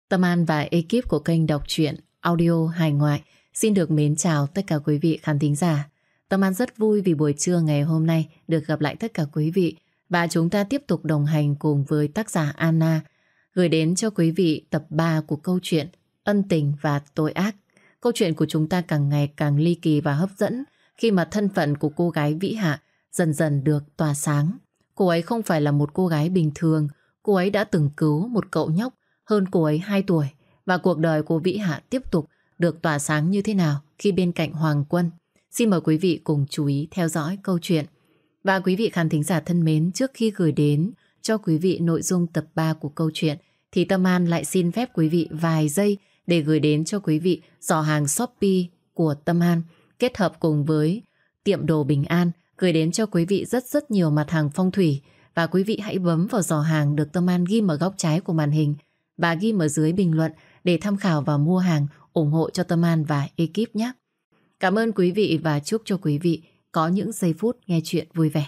Tâm An và ekip của kênh đọc truyện audio hài ngoại xin được mến chào tất cả quý vị khán thính giả. Tâm An rất vui vì buổi trưa ngày hôm nay được gặp lại tất cả quý vị và chúng ta tiếp tục đồng hành cùng với tác giả Anna gửi đến cho quý vị tập 3 của câu chuyện Ân tình và tội ác. Câu chuyện của chúng ta càng ngày càng ly kỳ và hấp dẫn khi mà thân phận của cô gái Vĩ Hạ dần dần được tỏa sáng. Cô ấy không phải là một cô gái bình thường, cô ấy đã từng cứu một cậu nhóc hơn cô ấy 2 tuổi và cuộc đời của Vĩ Hạ tiếp tục được tỏa sáng như thế nào khi bên cạnh Hoàng Quân. Xin mời quý vị cùng chú ý theo dõi câu chuyện. Và quý vị khán thính giả thân mến, trước khi gửi đến cho quý vị nội dung tập 3 của câu chuyện thì Tâm An lại xin phép quý vị vài giây để gửi đến cho quý vị giỏ hàng Shopee của Tâm An kết hợp cùng với tiệm đồ Bình An gửi đến cho quý vị rất nhiều mặt hàng phong thủy. Và quý vị hãy bấm vào giỏ hàng được Tâm An ghim ở góc trái của màn hình và ghim ở dưới bình luận để tham khảo và mua hàng ủng hộ cho Tâm An và ekip nhé. Cảm ơn quý vị và chúc cho quý vị có những giây phút nghe chuyện vui vẻ.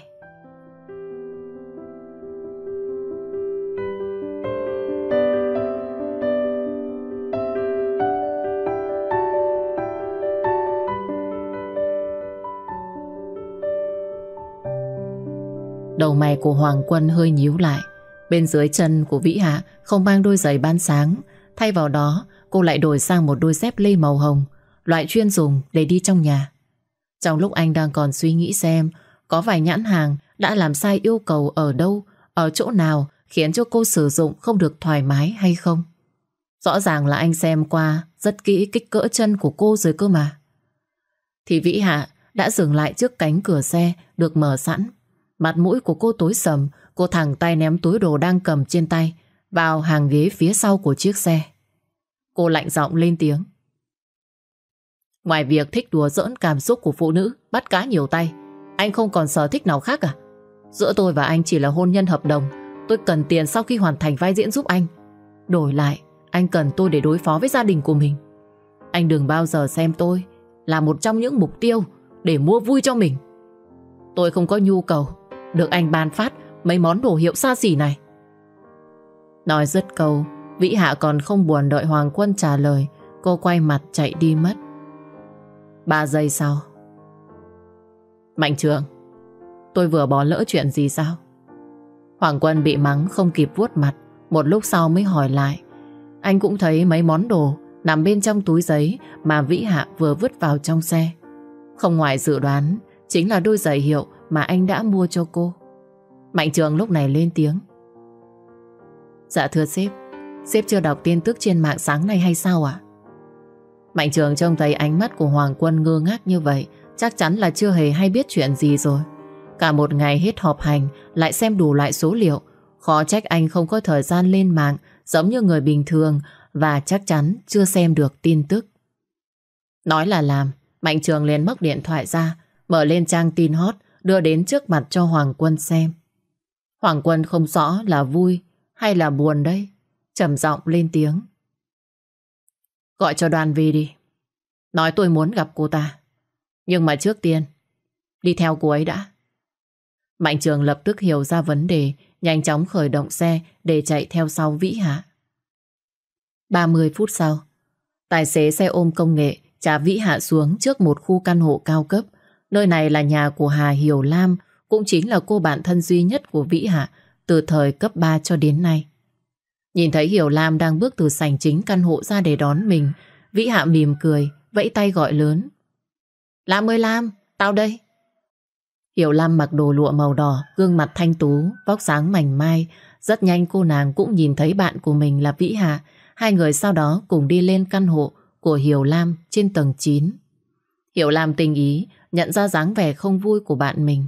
Đầu mày của Hoàng Quân hơi nhíu lại. Bên dưới chân của Vĩ Hạ không mang đôi giày ban sáng. Thay vào đó cô lại đổi sang một đôi dép lê màu hồng, loại chuyên dùng để đi trong nhà. Trong lúc anh đang còn suy nghĩ xem có vài nhãn hàng đã làm sai yêu cầu ở đâu, ở chỗ nào khiến cho cô sử dụng không được thoải mái hay không. Rõ ràng là anh xem qua rất kỹ kích cỡ chân của cô rồi cơ mà. Thì Vĩ Hạ đã dừng lại trước cánh cửa xe được mở sẵn. Mặt mũi của cô tối sầm, cô thẳng tay ném túi đồ đang cầm trên tay vào hàng ghế phía sau của chiếc xe. Cô lạnh giọng lên tiếng. Ngoài việc thích đùa giỡn cảm xúc của phụ nữ, bắt cá nhiều tay, anh không còn sở thích nào khác à? Giữa tôi và anh chỉ là hôn nhân hợp đồng. Tôi cần tiền sau khi hoàn thành vai diễn giúp anh. Đổi lại, anh cần tôi để đối phó với gia đình của mình. Anh đừng bao giờ xem tôi là một trong những mục tiêu để mua vui cho mình. Tôi không có nhu cầu được anh ban phát mấy món đồ hiệu xa xỉ này. Nói dứt câu, Vĩ Hạ còn không buồn đợi Hoàng Quân trả lời. Cô quay mặt chạy đi mất. 3 giây sau. Mạnh Trường, tôi vừa bỏ lỡ chuyện gì sao? Hoàng Quân bị mắng không kịp vuốt mặt. Một lúc sau mới hỏi lại. Anh cũng thấy mấy món đồ nằm bên trong túi giấy mà Vĩ Hạ vừa vứt vào trong xe. Không ngoài dự đoán, chính là đôi giày hiệu mà anh đã mua cho cô. Mạnh Trường lúc này lên tiếng. Dạ thưa sếp, sếp chưa đọc tin tức trên mạng sáng nay hay sao ạ? Mạnh Trường trông thấy ánh mắt của Hoàng Quân ngơ ngác như vậy, chắc chắn là chưa hề hay biết chuyện gì rồi. Cả một ngày hết họp hành, lại xem đủ loại số liệu. Khó trách anh không có thời gian lên mạng giống như người bình thường và chắc chắn chưa xem được tin tức. Nói là làm, Mạnh Trường liền móc điện thoại ra, mở lên trang tin hot, đưa đến trước mặt cho Hoàng Quân xem. Hoàng Quân không rõ là vui hay là buồn đây, trầm giọng lên tiếng. Gọi cho Đoàn về đi. Nói tôi muốn gặp cô ta. Nhưng mà trước tiên đi theo cô ấy đã. Mạnh Trường lập tức hiểu ra vấn đề, nhanh chóng khởi động xe để chạy theo sau Vĩ Hạ. 30 phút sau, tài xế xe ôm công nghệ trả Vĩ Hạ xuống trước một khu căn hộ cao cấp. Nơi này là nhà của Hà Hiểu Lam, cũng chính là cô bạn thân duy nhất của Vĩ Hạ từ thời cấp 3 cho đến nay. Nhìn thấy Hiểu Lam đang bước từ sảnh chính căn hộ ra để đón mình, Vĩ Hạ mỉm cười, vẫy tay gọi lớn. Lam ơi Lam, tao đây. Hiểu Lam mặc đồ lụa màu đỏ, gương mặt thanh tú, vóc dáng mảnh mai. Rất nhanh cô nàng cũng nhìn thấy bạn của mình là Vĩ Hạ. Hai người sau đó cùng đi lên căn hộ của Hiểu Lam trên tầng 9. Hiểu Lam tinh ý nhận ra dáng vẻ không vui của bạn mình.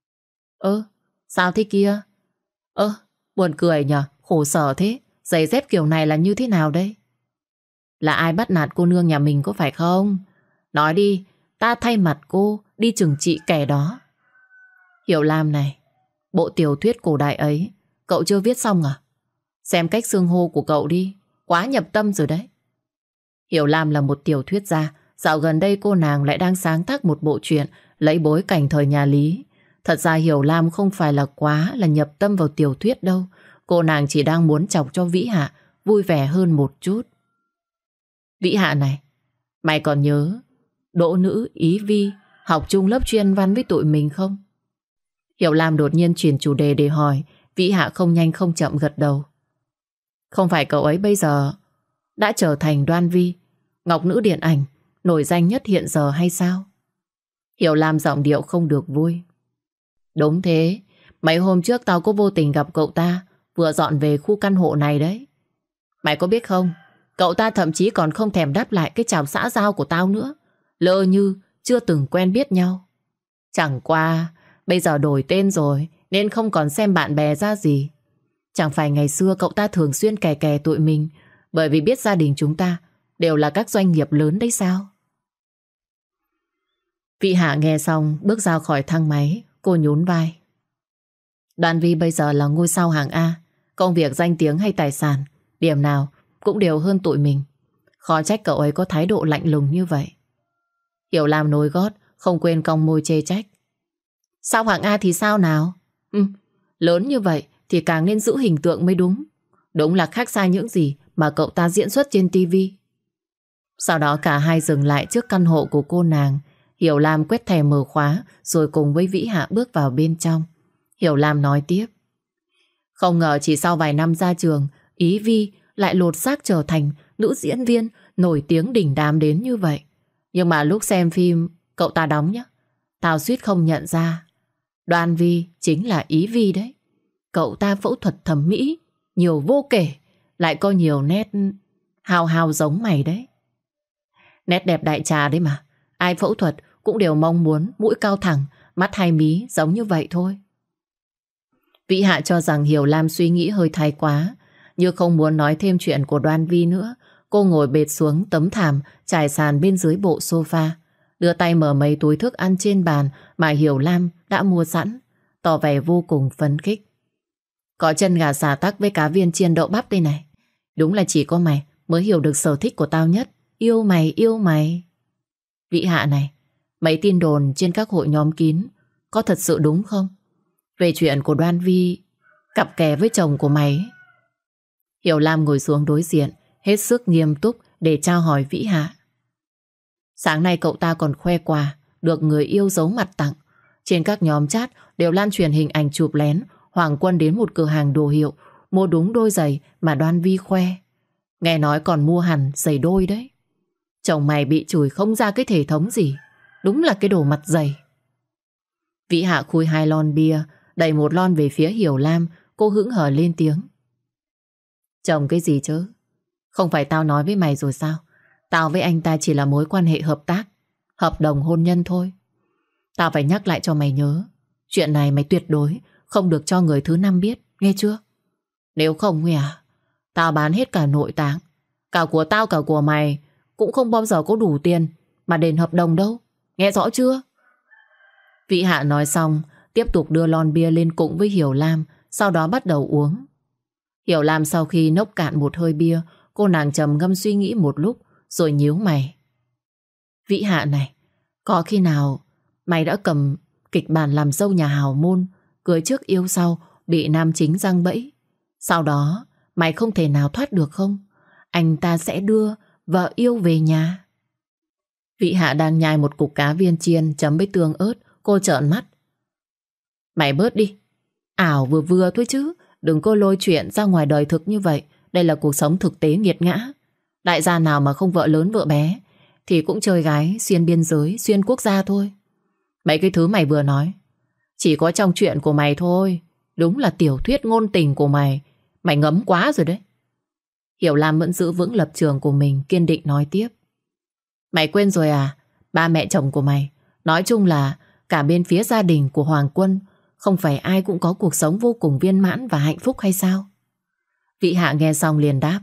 Sao thế kia? Buồn cười nhờ, khổ sở thế. Giày dép kiểu này là như thế nào đây? Là ai bắt nạt cô nương nhà mình có phải không? Nói đi, ta thay mặt cô đi trừng trị kẻ đó. Hiểu Lam này, bộ tiểu thuyết cổ đại ấy cậu chưa viết xong à? Xem cách xưng hô của cậu đi, quá nhập tâm rồi đấy. Hiểu Lam là một tiểu thuyết gia. Dạo gần đây cô nàng lại đang sáng tác một bộ truyện lấy bối cảnh thời nhà Lý. Thật ra Hiểu Lam không phải là quá là nhập tâm vào tiểu thuyết đâu. Cô nàng chỉ đang muốn chọc cho Vĩ Hạ vui vẻ hơn một chút. Vĩ Hạ này, mày còn nhớ đỗ nữ Ý Vi học chung lớp chuyên văn với tụi mình không? Hiểu Lam đột nhiên chuyển chủ đề để hỏi. Vĩ Hạ không nhanh không chậm gật đầu. Không phải cậu ấy bây giờ đã trở thành Đoan Vi, ngọc nữ điện ảnh nổi danh nhất hiện giờ hay sao? Hiểu Lam giọng điệu không được vui. Đúng thế, mấy hôm trước tao có vô tình gặp cậu ta vừa dọn về khu căn hộ này đấy. Mày có biết không, cậu ta thậm chí còn không thèm đáp lại cái chào xã giao của tao nữa, lỡ như chưa từng quen biết nhau. Chẳng qua bây giờ đổi tên rồi nên không còn xem bạn bè ra gì. Chẳng phải ngày xưa cậu ta thường xuyên kè kè tụi mình bởi vì biết gia đình chúng ta đều là các doanh nghiệp lớn đấy sao? Vị Hạ nghe xong bước ra khỏi thang máy. Cô nhún vai. Đoan Vi bây giờ là ngôi sao hạng A. Công việc, danh tiếng hay tài sản, điểm nào cũng đều hơn tụi mình. Khó trách cậu ấy có thái độ lạnh lùng như vậy. Hiểu Lam nối gót, không quên cong môi chê trách. Sao hạng A thì sao nào? Lớn như vậy thì càng nên giữ hình tượng mới đúng. Đúng là khác xa những gì mà cậu ta diễn xuất trên tivi. Sau đó cả hai dừng lại trước căn hộ của cô nàng. Hiểu Lam quét thẻ mở khóa rồi cùng với Vĩ Hạ bước vào bên trong. Hiểu Lam nói tiếp. Không ngờ chỉ sau vài năm ra trường, Ý Vi lại lột xác trở thành nữ diễn viên nổi tiếng đỉnh đám đến như vậy. Nhưng mà lúc xem phim cậu ta đóng nhá, tao suýt không nhận ra. Đoan Vi chính là Ý Vi đấy. Cậu ta phẫu thuật thẩm mỹ nhiều vô kể, lại có nhiều nét hào hào giống mày đấy. Nét đẹp đại trà đấy mà. Ai phẫu thuật cũng đều mong muốn mũi cao thẳng, mắt hai mí giống như vậy thôi. Vĩ Hạ cho rằng Hiểu Lam suy nghĩ hơi thái quá, như không muốn nói thêm chuyện của Đoan Vi nữa. Cô ngồi bệt xuống tấm thảm trải sàn bên dưới bộ sofa, đưa tay mở mấy túi thức ăn trên bàn mà Hiểu Lam đã mua sẵn, tỏ vẻ vô cùng phấn khích. Có chân gà xà tắc với cá viên chiên đậu bắp đây này. Đúng là chỉ có mày mới hiểu được sở thích của tao nhất. Yêu mày, yêu mày. Vĩ Hạ này, mấy tin đồn trên các hội nhóm kín có thật sự đúng không? Về chuyện của Đoan Vi cặp kè với chồng của mày ấy. Hiểu Lam ngồi xuống đối diện, hết sức nghiêm túc để trao hỏi Vĩ Hạ. Sáng nay cậu ta còn khoe quà được người yêu giấu mặt tặng. Trên các nhóm chat đều lan truyền hình ảnh chụp lén Hoàng Quân đến một cửa hàng đồ hiệu mua đúng đôi giày mà Đoan Vi khoe. Nghe nói còn mua hẳn giày đôi đấy. Chồng mày bị chửi không ra cái thể thống gì. Đúng là cái đồ mặt dày. Vĩ Hạ khui 2 lon bia, đẩy 1 lon về phía Hiểu Lam. Cô hững hờ lên tiếng. Chồng cái gì chứ? Không phải tao nói với mày rồi sao? Tao với anh ta chỉ là mối quan hệ hợp tác, hợp đồng hôn nhân thôi. Tao phải nhắc lại cho mày nhớ, chuyện này mày tuyệt đối không được cho người thứ 5 biết, nghe chưa? Nếu không tao bán hết cả nội tạng, cả của tao cả của mày, cũng không bao giờ có đủ tiền mà đền hợp đồng đâu. Nghe rõ chưa? Vĩ Hạ nói xong, tiếp tục đưa lon bia lên cụng với Hiểu Lam, sau đó bắt đầu uống. Hiểu Lam sau khi nốc cạn một hơi bia, cô nàng trầm ngâm suy nghĩ một lúc rồi nhíu mày. Vĩ Hạ này, có khi nào mày đã cầm kịch bản làm dâu nhà hào môn, cưới trước yêu sau, bị nam chính giăng bẫy, sau đó mày không thể nào thoát được không? Anh ta sẽ đưa vợ yêu về nhà. Vĩ Hạ đang nhai một cục cá viên chiên chấm với tương ớt. Cô trợn mắt. Mày bớt đi, ảo vừa vừa thôi chứ. Đừng có lôi chuyện ra ngoài đời thực như vậy. Đây là cuộc sống thực tế nghiệt ngã. Đại gia nào mà không vợ lớn vợ bé thì cũng chơi gái xuyên biên giới, xuyên quốc gia thôi. Mấy cái thứ mày vừa nói chỉ có trong chuyện của mày thôi. Đúng là tiểu thuyết ngôn tình của mày. Mày ngấm quá rồi đấy. Hiểu Lam vẫn giữ vững lập trường của mình, kiên định nói tiếp. Mày quên rồi à? Ba mẹ chồng của mày, nói chung là cả bên phía gia đình của Hoàng Quân, không phải ai cũng có cuộc sống vô cùng viên mãn và hạnh phúc hay sao? Vĩ Hạ nghe xong liền đáp.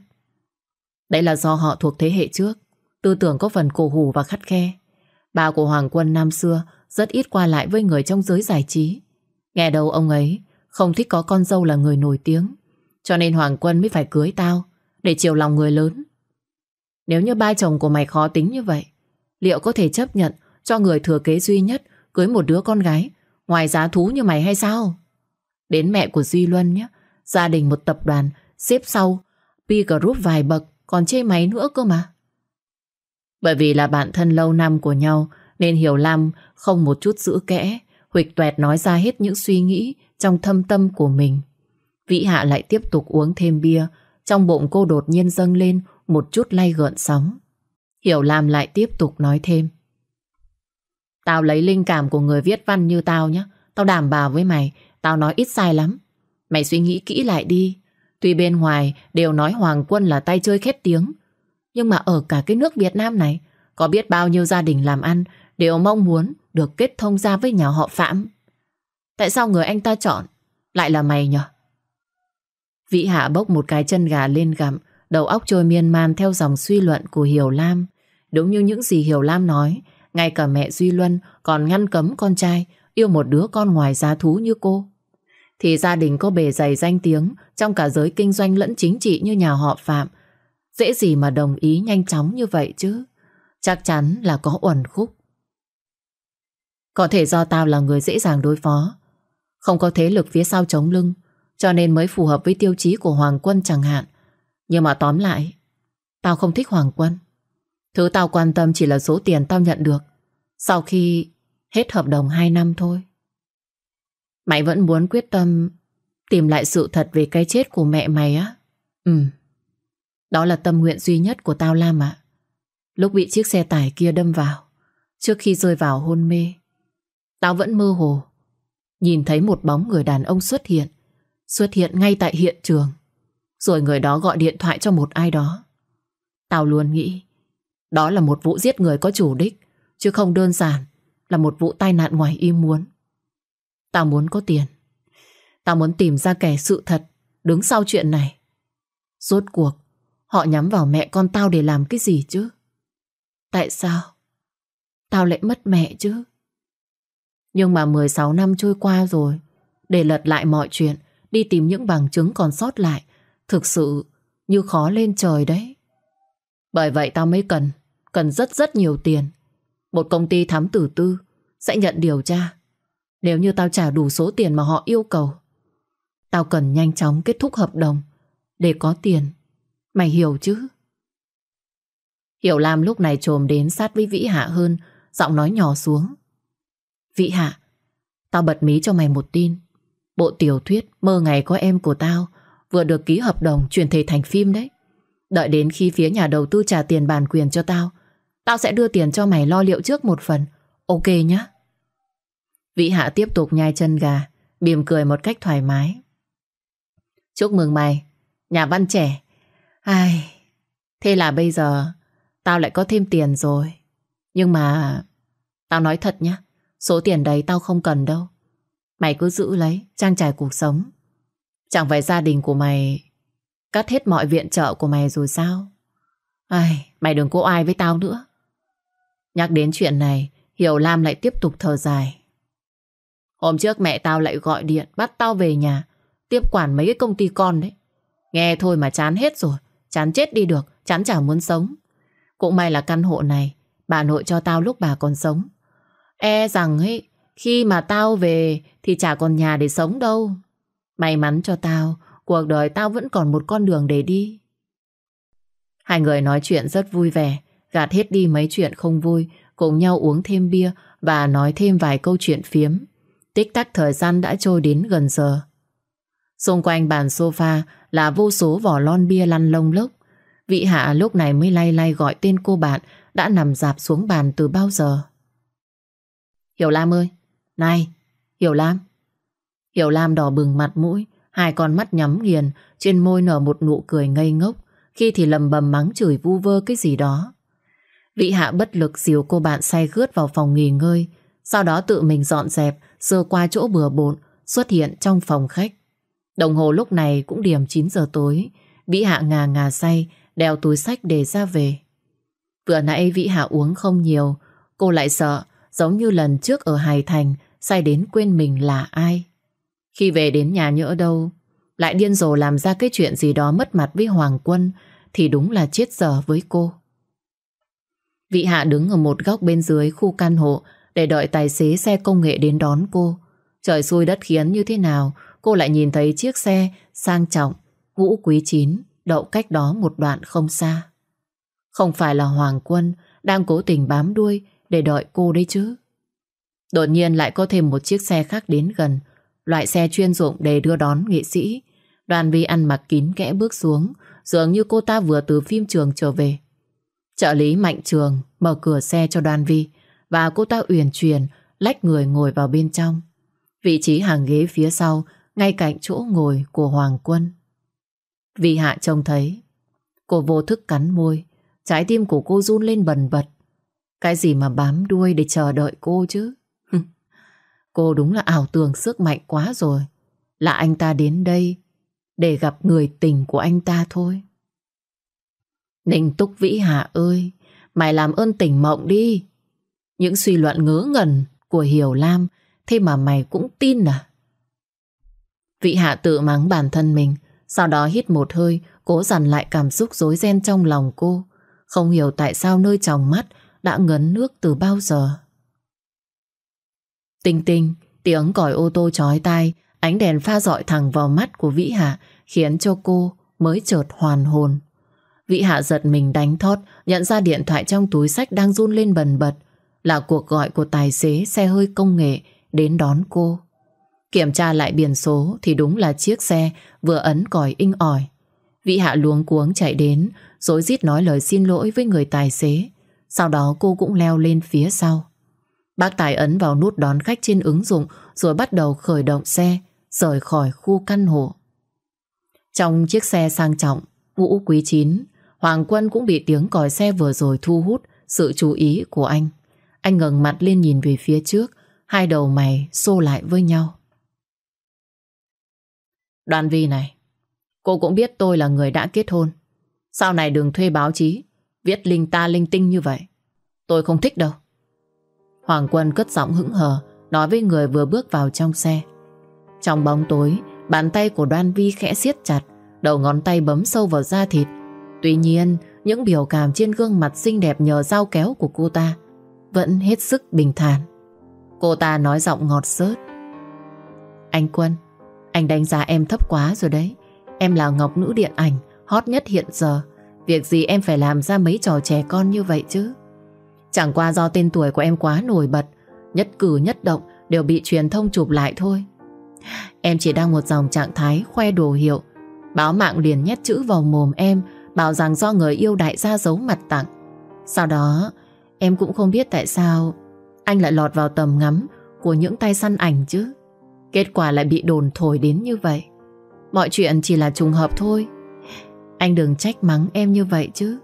Đấy là do họ thuộc thế hệ trước, tư tưởng có phần cổ hủ và khắt khe. Ba của Hoàng Quân năm xưa rất ít qua lại với người trong giới giải trí. Nghe đầu ông ấy không thích có con dâu là người nổi tiếng, cho nên Hoàng Quân mới phải cưới tao để chiều lòng người lớn. Nếu như ba chồng của mày khó tính như vậy, liệu có thể chấp nhận cho người thừa kế duy nhất cưới một đứa con gái ngoài giá thú như mày hay sao? Đến mẹ của Duy Luân nhé, gia đình một tập đoàn xếp sau P group vài bậc còn chê máy nữa cơ mà. Bởi vì là bạn thân lâu năm của nhau nên Hiểu Lam không một chút giữ kẽ, huỵch toẹt nói ra hết những suy nghĩ trong thâm tâm của mình. Vĩ Hạ lại tiếp tục uống thêm bia, trong bụng cô đột nhiên dâng lên một chút lay gợn sóng. Hiểu Lam lại tiếp tục nói thêm. Tao lấy linh cảm của người viết văn như tao nhé. Tao đảm bảo với mày, tao nói ít sai lắm. Mày suy nghĩ kỹ lại đi. Tuy bên ngoài đều nói Hoàng Quân là tay chơi khét tiếng, nhưng mà ở cả cái nước Việt Nam này, có biết bao nhiêu gia đình làm ăn đều mong muốn được kết thông gia với nhà họ Phạm. Tại sao người anh ta chọn lại là mày nhỉ? Vĩ Hạ bốc một cái chân gà lên gặm, đầu óc trôi miên man theo dòng suy luận của Hiểu Lam. Đúng như những gì Hiểu Lam nói, ngay cả mẹ Duy Luân còn ngăn cấm con trai yêu một đứa con ngoài giá thú như cô. Thì gia đình có bề dày danh tiếng trong cả giới kinh doanh lẫn chính trị như nhà họ Phạm, dễ gì mà đồng ý nhanh chóng như vậy chứ. Chắc chắn là có uẩn khúc. Có thể do tao là người dễ dàng đối phó, không có thế lực phía sau chống lưng, cho nên mới phù hợp với tiêu chí của Hoàng Quân chẳng hạn. Nhưng mà tóm lại, tao không thích Hoàng Quân. Thứ tao quan tâm chỉ là số tiền tao nhận được sau khi hết hợp đồng 2 năm thôi. Mày vẫn muốn quyết tâm tìm lại sự thật về cái chết của mẹ mày á? Đó là tâm nguyện duy nhất của tao, Lam ạ. Lúc bị chiếc xe tải kia đâm vào, trước khi rơi vào hôn mê, tao vẫn mơ hồ nhìn thấy một bóng người đàn ông xuất hiện ngay tại hiện trường. Rồi người đó gọi điện thoại cho một ai đó. Tao luôn nghĩ đó là một vụ giết người có chủ đích, chứ không đơn giản là một vụ tai nạn ngoài ý muốn. Tao muốn có tiền. Tao muốn tìm ra kẻ sự thật đứng sau chuyện này. Rốt cuộc họ nhắm vào mẹ con tao để làm cái gì chứ? Tại sao tao lại mất mẹ chứ? Nhưng mà 16 năm trôi qua rồi, để lật lại mọi chuyện, đi tìm những bằng chứng còn sót lại, thực sự như khó lên trời đấy. Bởi vậy tao mới cần rất nhiều tiền. Một công ty thám tử tư sẽ nhận điều tra. Nếu như tao trả đủ số tiền mà họ yêu cầu, tao cần nhanh chóng kết thúc hợp đồng để có tiền. Mày hiểu chứ? Hiểu Lam lúc này chồm đến sát với Vĩ Hạ hơn, giọng nói nhỏ xuống. Vĩ Hạ, tao bật mí cho mày một tin. Bộ tiểu thuyết Mơ Ngày Có Em của tao vừa được ký hợp đồng chuyển thể thành phim đấy. Đợi đến khi phía nhà đầu tư trả tiền bản quyền cho tao, tao sẽ đưa tiền cho mày lo liệu trước một phần. Ok nhá? Vĩ Hạ tiếp tục nhai chân gà, mỉm cười một cách thoải mái. Chúc mừng mày, nhà văn trẻ. Ai, thế là bây giờ tao lại có thêm tiền rồi. Nhưng mà tao nói thật nhá, số tiền đấy tao không cần đâu. Mày cứ giữ lấy, trang trải cuộc sống. Chẳng phải gia đình của mày cắt hết mọi viện trợ của mày rồi sao? Ai, mày đừng có oai với tao nữa. Nhắc đến chuyện này, Hiểu Lam lại tiếp tục thở dài. Hôm trước mẹ tao lại gọi điện bắt tao về nhà tiếp quản mấy cái công ty con đấy. Nghe thôi mà chán hết rồi, chán chết đi được, chán chả muốn sống. Cũng may là căn hộ này bà nội cho tao lúc bà còn sống. E rằng ấy, khi mà tao về thì chả còn nhà để sống đâu. May mắn cho tao, cuộc đời tao vẫn còn một con đường để đi. Hai người nói chuyện rất vui vẻ, gạt hết đi mấy chuyện không vui, cùng nhau uống thêm bia và nói thêm vài câu chuyện phiếm. Tích tắc thời gian đã trôi đến gần giờ. Xung quanh bàn sofa là vô số vỏ lon bia lăn lông lốc. Vĩ Hạ lúc này mới lay lay gọi tên cô bạn đã nằm rạp xuống bàn từ bao giờ. Hiểu Lam ơi! Này! Hiểu Lam! Hiểu Lam đỏ bừng mặt mũi, hai con mắt nhắm nghiền, trên môi nở một nụ cười ngây ngốc, khi thì lầm bầm mắng chửi vu vơ cái gì đó. Vĩ Hạ bất lực dìu cô bạn say khướt vào phòng nghỉ ngơi, sau đó tự mình dọn dẹp, sơ qua chỗ bừa bộn, xuất hiện trong phòng khách. Đồng hồ lúc này cũng điểm 9 giờ tối. Vĩ Hạ ngà ngà say, đeo túi xách để ra về. Vừa nãy Vĩ Hạ uống không nhiều, cô lại sợ giống như lần trước ở Hải Thành, say đến quên mình là ai. Khi về đến nhà nhỡ đâu lại điên rồ làm ra cái chuyện gì đó mất mặt với Hoàng Quân thì đúng là chết dở với cô. Vĩ Hạ đứng ở một góc bên dưới khu căn hộ để đợi tài xế xe công nghệ đến đón cô. Trời xui đất khiến như thế nào cô lại nhìn thấy chiếc xe sang trọng, ngũ quý chín đậu cách đó một đoạn không xa. Không phải là Hoàng Quân đang cố tình bám đuôi để đợi cô đấy chứ. Đột nhiên lại có thêm một chiếc xe khác đến gần, loại xe chuyên dụng để đưa đón nghệ sĩ. Đoàn Vi ăn mặc kín kẽ bước xuống, dường như cô ta vừa từ phim trường trở về. Trợ lý Mạnh Trường mở cửa xe cho Đoàn Vi và cô ta uyển chuyển lách người ngồi vào bên trong. Vị trí hàng ghế phía sau, ngay cạnh chỗ ngồi của Hoàng Quân. Vi Hạ trông thấy, cô vô thức cắn môi, trái tim của cô run lên bần bật. Cái gì mà bám đuôi để chờ đợi cô chứ? Cô đúng là ảo tưởng sức mạnh quá rồi. Là anh ta đến đây để gặp người tình của anh ta thôi. Ninh Túc Vĩ Hạ ơi, mày làm ơn tỉnh mộng đi. Những suy luận ngớ ngẩn của Hiểu Lam, thế mà mày cũng tin à? Vĩ Hạ tự mắng bản thân mình, sau đó hít một hơi, cố dằn lại cảm xúc rối ren trong lòng cô. Không hiểu tại sao nơi tròng mắt đã ngấn nước từ bao giờ. Tinh tinh, tiếng còi ô tô chói tai, ánh đèn pha rọi thẳng vào mắt của Vĩ Hạ khiến cho cô mới chợt hoàn hồn. Vĩ Hạ giật mình đánh thót, nhận ra điện thoại trong túi xách đang run lên bần bật. Là cuộc gọi của tài xế xe hơi công nghệ đến đón cô. Kiểm tra lại biển số thì đúng là chiếc xe vừa ấn còi inh ỏi. Vĩ Hạ luống cuống chạy đến, rối rít nói lời xin lỗi với người tài xế. Sau đó cô cũng leo lên phía sau. Bác tài ấn vào nút đón khách trên ứng dụng rồi bắt đầu khởi động xe, rời khỏi khu căn hộ. Trong chiếc xe sang trọng, ngũ quý 9, Hoàng Quân cũng bị tiếng còi xe vừa rồi thu hút sự chú ý của anh. Anh ngẩng mặt lên nhìn về phía trước, hai đầu mày xô lại với nhau. Đoàn Vi này, cô cũng biết tôi là người đã kết hôn. Sau này đừng thuê báo chí viết linh ta linh tinh như vậy. Tôi không thích đâu. Hoàng Quân cất giọng hững hờ nói với người vừa bước vào trong xe. Trong bóng tối, bàn tay của Đoan Vi khẽ siết chặt, đầu ngón tay bấm sâu vào da thịt. Tuy nhiên, những biểu cảm trên gương mặt xinh đẹp nhờ dao kéo của cô ta vẫn hết sức bình thản. Cô ta nói giọng ngọt xớt. Anh Quân, anh đánh giá em thấp quá rồi đấy. Em là ngọc nữ điện ảnh hot nhất hiện giờ. Việc gì em phải làm ra mấy trò trẻ con như vậy chứ? Chẳng qua do tên tuổi của em quá nổi bật, nhất cử nhất động đều bị truyền thông chụp lại thôi. Em chỉ đang một dòng trạng thái khoe đồ hiệu. Báo mạng liền nhét chữ vào mồm em, bảo rằng do người yêu đại gia giấu mặt tặng. Sau đó em cũng không biết tại sao anh lại lọt vào tầm ngắm của những tay săn ảnh chứ. Kết quả lại bị đồn thổi đến như vậy. Mọi chuyện chỉ là trùng hợp thôi. Anh đừng trách mắng em như vậy chứ.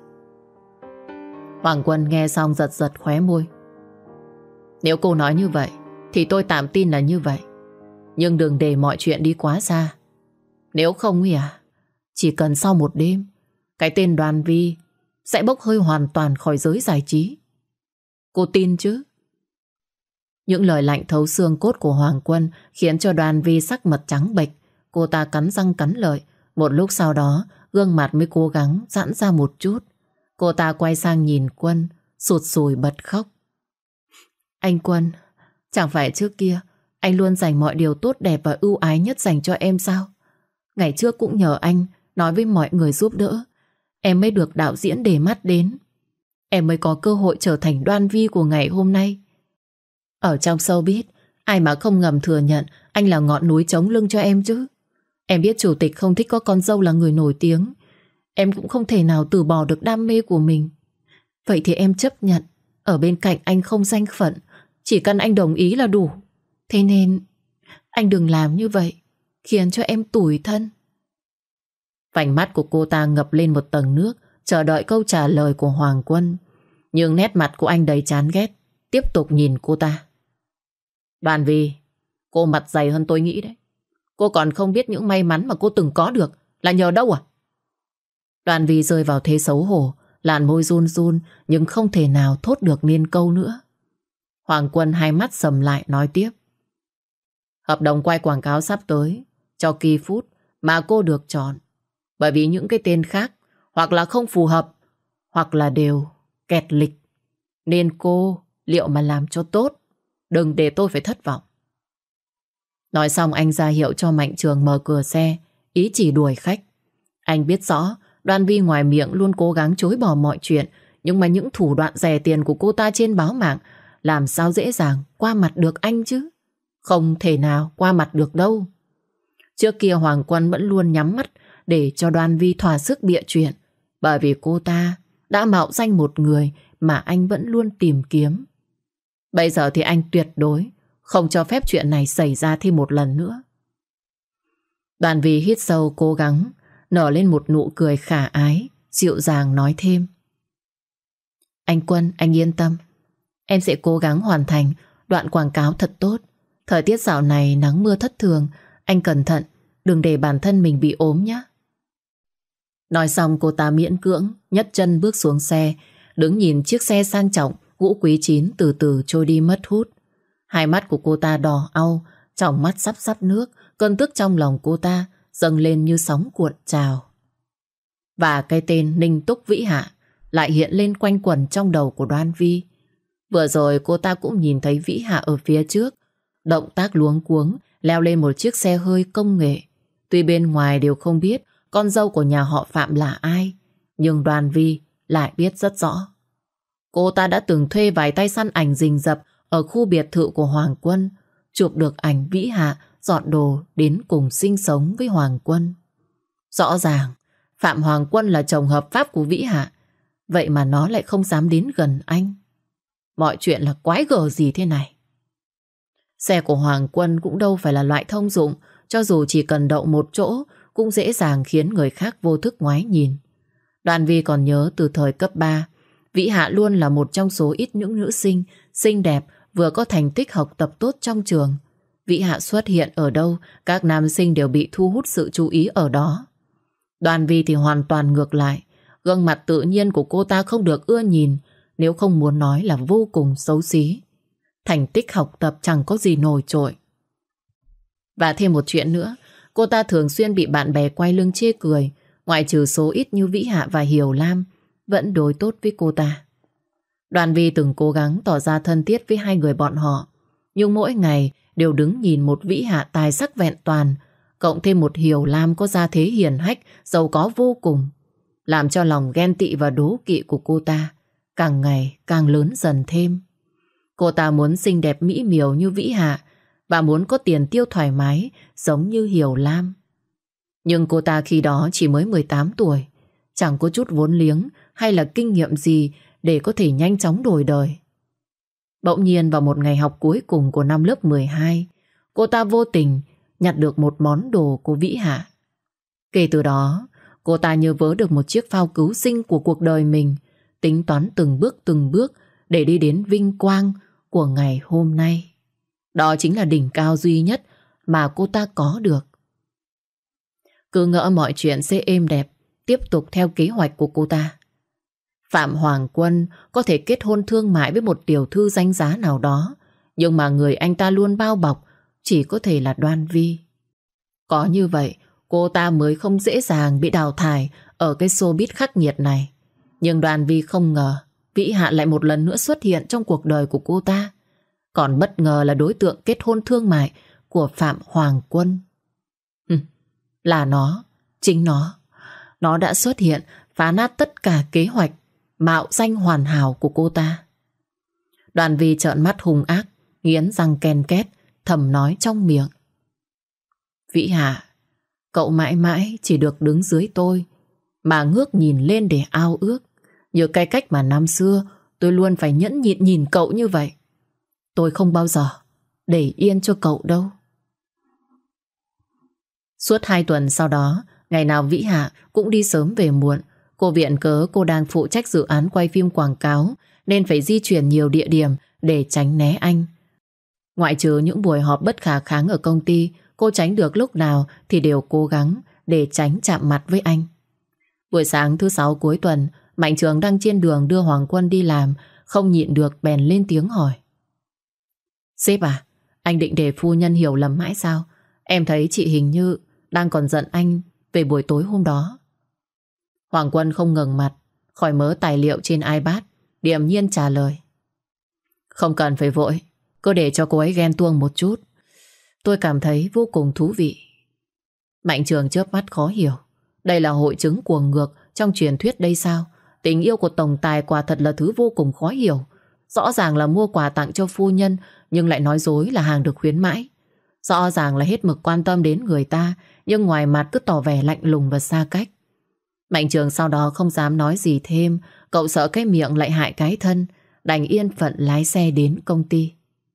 Hoàng Quân nghe xong giật giật khóe môi. Nếu cô nói như vậy thì tôi tạm tin là như vậy. Nhưng đừng để mọi chuyện đi quá xa. Nếu không chỉ cần sau một đêm, cái tên Đoàn Vi sẽ bốc hơi hoàn toàn khỏi giới giải trí. Cô tin chứ? Những lời lạnh thấu xương cốt của Hoàng Quân khiến cho Đoàn Vi sắc mặt trắng bệch. Cô ta cắn răng cắn lợi. Một lúc sau đó, gương mặt mới cố gắng giãn ra một chút. Cô ta quay sang nhìn Quân, sụt sùi bật khóc. Anh Quân, chẳng phải trước kia anh luôn dành mọi điều tốt đẹp và ưu ái nhất dành cho em sao? Ngày trước cũng nhờ anh nói với mọi người giúp đỡ, em mới được đạo diễn để mắt đến. Em mới có cơ hội trở thành Đoan Vi của ngày hôm nay. Ở trong showbiz, ai mà không ngầm thừa nhận anh là ngọn núi chống lưng cho em chứ. Em biết chủ tịch không thích có con dâu là người nổi tiếng. Em cũng không thể nào từ bỏ được đam mê của mình. Vậy thì em chấp nhận ở bên cạnh anh không danh phận, chỉ cần anh đồng ý là đủ. Thế nên anh đừng làm như vậy, khiến cho em tủi thân. Vành mắt của cô ta ngập lên một tầng nước, chờ đợi câu trả lời của Hoàng Quân. Nhưng nét mặt của anh đầy chán ghét, tiếp tục nhìn cô ta. Đoàn Vi, cô mặt dày hơn tôi nghĩ đấy. Cô còn không biết những may mắn mà cô từng có được là nhờ đâu à? Đoàn Vi rơi vào thế xấu hổ, làn môi run run nhưng không thể nào thốt được nên câu nữa. Hoàng Quân hai mắt sầm lại nói tiếp. Hợp đồng quay quảng cáo sắp tới cho Kỳ Phút mà cô được chọn. Bởi vì những cái tên khác hoặc là không phù hợp hoặc là đều kẹt lịch. Nên cô liệu mà làm cho tốt, đừng để tôi phải thất vọng. Nói xong anh ra hiệu cho Mạnh Trường mở cửa xe, ý chỉ đuổi khách. Anh biết rõ Đoan Vi ngoài miệng luôn cố gắng chối bỏ mọi chuyện, nhưng mà những thủ đoạn rẻ tiền của cô ta trên báo mạng làm sao dễ dàng qua mặt được anh chứ? Không thể nào qua mặt được đâu. Trước kia Hoàng Quân vẫn luôn nhắm mắt để cho Đoan Vi thỏa sức bịa chuyện, bởi vì cô ta đã mạo danh một người mà anh vẫn luôn tìm kiếm. Bây giờ thì anh tuyệt đối không cho phép chuyện này xảy ra thêm một lần nữa. Đoan Vi hít sâu cố gắng nở lên một nụ cười khả ái, dịu dàng nói thêm. Anh Quân, anh yên tâm. Em sẽ cố gắng hoàn thành đoạn quảng cáo thật tốt. Thời tiết dạo này nắng mưa thất thường, anh cẩn thận, đừng để bản thân mình bị ốm nhé. Nói xong cô ta miễn cưỡng nhấc chân bước xuống xe, đứng nhìn chiếc xe sang trọng Ngũ Quý 9 từ từ trôi đi mất hút. Hai mắt của cô ta đỏ au, tròng mắt sắp sắp nước, cơn tức trong lòng cô ta dâng lên như sóng cuộn trào. Và cái tên Ninh Túc Vĩ Hạ lại hiện lên quanh quẩn trong đầu của Đoan Vi. Vừa rồi cô ta cũng nhìn thấy Vĩ Hạ ở phía trước, động tác luống cuống leo lên một chiếc xe hơi công nghệ. Tuy bên ngoài đều không biết con dâu của nhà họ Phạm là ai, nhưng Đoan Vi lại biết rất rõ. Cô ta đã từng thuê vài tay săn ảnh rình rập ở khu biệt thự của Hoàng Quân, chụp được ảnh Vĩ Hạ dọn đồ đến cùng sinh sống với Hoàng Quân. Rõ ràng Phạm Hoàng Quân là chồng hợp pháp của Vĩ Hạ, vậy mà nó lại không dám đến gần anh. Mọi chuyện là quái gở gì thế này? Xe của Hoàng Quân cũng đâu phải là loại thông dụng, cho dù chỉ cần đậu một chỗ cũng dễ dàng khiến người khác vô thức ngoái nhìn. Đoan Vi còn nhớ từ thời cấp 3, Vĩ Hạ luôn là một trong số ít những nữ sinh xinh đẹp vừa có thành tích học tập tốt trong trường. Vĩ Hạ xuất hiện ở đâu, các nam sinh đều bị thu hút sự chú ý ở đó. Đoan Vi thì hoàn toàn ngược lại. Gương mặt tự nhiên của cô ta không được ưa nhìn, nếu không muốn nói là vô cùng xấu xí. Thành tích học tập chẳng có gì nổi trội. Và thêm một chuyện nữa, cô ta thường xuyên bị bạn bè quay lưng chê cười, ngoại trừ số ít như Vĩ Hạ và Hiểu Lam vẫn đối tốt với cô ta. Đoan Vi từng cố gắng tỏ ra thân thiết với hai người bọn họ, nhưng mỗi ngày đều đứng nhìn một Vĩ Hạ tài sắc vẹn toàn, cộng thêm một Hiểu Lam có gia thế hiền hách, giàu có vô cùng, làm cho lòng ghen tị và đố kỵ của cô ta càng ngày càng lớn dần thêm. Cô ta muốn xinh đẹp mỹ miều như Vĩ Hạ và muốn có tiền tiêu thoải mái giống như Hiểu Lam. Nhưng cô ta khi đó chỉ mới 18 tuổi, chẳng có chút vốn liếng hay là kinh nghiệm gì để có thể nhanh chóng đổi đời. Bỗng nhiên vào một ngày học cuối cùng của năm lớp 12, cô ta vô tình nhặt được một món đồ của Vĩ Hạ. Kể từ đó, cô ta như vớ được một chiếc phao cứu sinh của cuộc đời mình, tính toán từng bước để đi đến vinh quang của ngày hôm nay. Đó chính là đỉnh cao duy nhất mà cô ta có được. Cứ ngỡ mọi chuyện sẽ êm đẹp, tiếp tục theo kế hoạch của cô ta. Phạm Hoàng Quân có thể kết hôn thương mại với một tiểu thư danh giá nào đó, nhưng mà người anh ta luôn bao bọc chỉ có thể là Đoan Vi. Có như vậy, cô ta mới không dễ dàng bị đào thải ở cái showbiz khắc nghiệt này. Nhưng Đoan Vi không ngờ Vĩ Hạ lại một lần nữa xuất hiện trong cuộc đời của cô ta. Còn bất ngờ là đối tượng kết hôn thương mại của Phạm Hoàng Quân. Là nó, chính nó đã xuất hiện phá nát tất cả kế hoạch mạo danh hoàn hảo của cô ta. Đoan Vi trợn mắt hung ác, nghiến răng ken két, thầm nói trong miệng. Vĩ Hạ, cậu mãi mãi chỉ được đứng dưới tôi mà ngước nhìn lên để ao ước, như cái cách mà năm xưa tôi luôn phải nhẫn nhịn nhìn cậu như vậy. Tôi không bao giờ để yên cho cậu đâu. Suốt 2 tuần sau đó, ngày nào Vĩ Hạ cũng đi sớm về muộn. Cô viện cớ cô đang phụ trách dự án quay phim quảng cáo nên phải di chuyển nhiều địa điểm để tránh né anh. Ngoại trừ những buổi họp bất khả kháng ở công ty, cô tránh được lúc nào thì đều cố gắng để tránh chạm mặt với anh. Buổi sáng thứ 6 cuối tuần, Mạnh Trường đang trên đường đưa Hoàng Quân đi làm, không nhịn được bèn lên tiếng hỏi. Sếp à, anh định để phu nhân hiểu lầm mãi sao? Em thấy chị hình như đang còn giận anh về buổi tối hôm đó. Hoàng Quân không ngẩng mặt khỏi mớ tài liệu trên iPad, điềm nhiên trả lời. Không cần phải vội, cứ để cho cô ấy ghen tuông một chút. Tôi cảm thấy vô cùng thú vị. Mạnh Trường chớp mắt khó hiểu. Đây là hội chứng cuồng ngược trong truyền thuyết đây sao? Tình yêu của tổng tài quả thật là thứ vô cùng khó hiểu. Rõ ràng là mua quà tặng cho phu nhân, nhưng lại nói dối là hàng được khuyến mãi. Rõ ràng là hết mực quan tâm đến người ta, nhưng ngoài mặt cứ tỏ vẻ lạnh lùng và xa cách. Mạnh Trường sau đó không dám nói gì thêm. Cậu sợ cái miệng lại hại cái thân, đành yên phận lái xe đến công ty.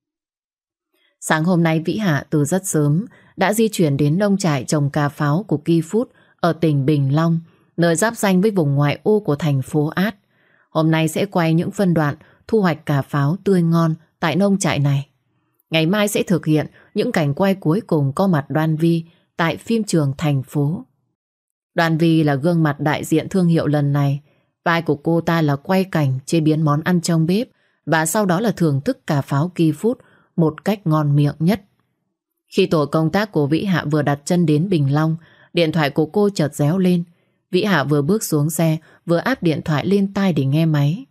Sáng hôm nay Vĩ Hạ từ rất sớm đã di chuyển đến nông trại trồng cà pháo của Ki Food ở tỉnh Bình Long, nơi giáp ranh với vùng ngoại ô của thành phố Át. Hôm nay sẽ quay những phân đoạn thu hoạch cà pháo tươi ngon tại nông trại này. Ngày mai sẽ thực hiện những cảnh quay cuối cùng có mặt Đoan Vi tại phim trường thành phố. Đoan Vi là gương mặt đại diện thương hiệu lần này. Vai của cô ta là quay cảnh chế biến món ăn trong bếp và sau đó là thưởng thức cà pháo Ki Food một cách ngon miệng nhất. Khi tổ công tác của Vĩ Hạ vừa đặt chân đến Bình Long, điện thoại của cô chợt réo lên. Vĩ Hạ vừa bước xuống xe, vừa áp điện thoại lên tai để nghe máy.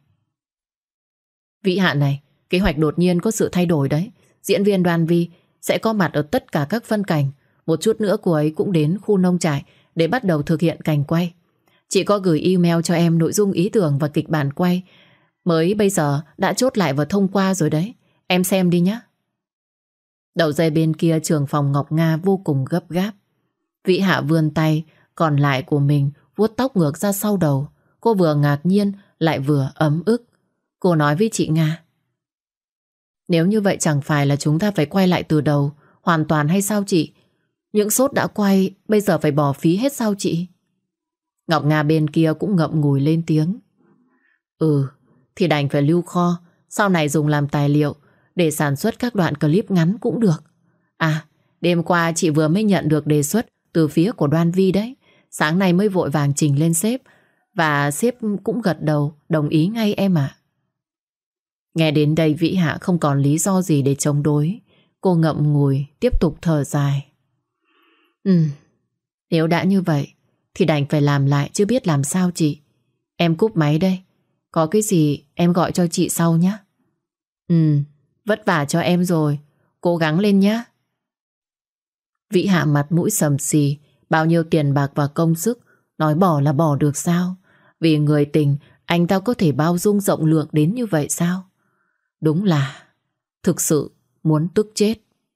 Vĩ Hạ này, kế hoạch đột nhiên có sự thay đổi đấy. Diễn viên Đoan Vi sẽ có mặt ở tất cả các phân cảnh. Một chút nữa cô ấy cũng đến khu nông trại để bắt đầu thực hiện cảnh quay. Chị có gửi email cho em nội dung ý tưởng và kịch bản quay. Mới bây giờ đã chốt lại và thông qua rồi đấy. Em xem đi nhé. Đầu dây bên kia trưởng phòng Ngọc Nga vô cùng gấp gáp. Vĩ Hạ vươn tay còn lại của mình vuốt tóc ngược ra sau đầu. Cô vừa ngạc nhiên lại vừa ấm ức. Cô nói với chị Nga: nếu như vậy chẳng phải là chúng ta phải quay lại từ đầu hoàn toàn hay sao chị? Những shot đã quay bây giờ phải bỏ phí hết sao chị? Ngọc Nga bên kia cũng ngậm ngùi lên tiếng: thì đành phải lưu kho, sau này dùng làm tài liệu để sản xuất các đoạn clip ngắn cũng được. À, đêm qua chị vừa mới nhận được đề xuất từ phía của Đoan Vi đấy. Sáng nay mới vội vàng trình lên sếp, và sếp cũng gật đầu đồng ý ngay em ạ. Nghe đến đây Vĩ Hạ không còn lý do gì để chống đối. Cô ngậm ngùi tiếp tục thở dài. Nếu đã như vậy thì đành phải làm lại chứ biết làm sao chị. Em cúp máy đây. Có cái gì em gọi cho chị sau nhé. Vất vả cho em rồi. Cố gắng lên nhé. Vĩ Hạ mặt mũi sầm xì. Bao nhiêu tiền bạc và công sức nói bỏ là bỏ được sao? Vì người tình anh ta có thể bao dung rộng lượng đến như vậy sao? Đúng là thực sự muốn tức chết.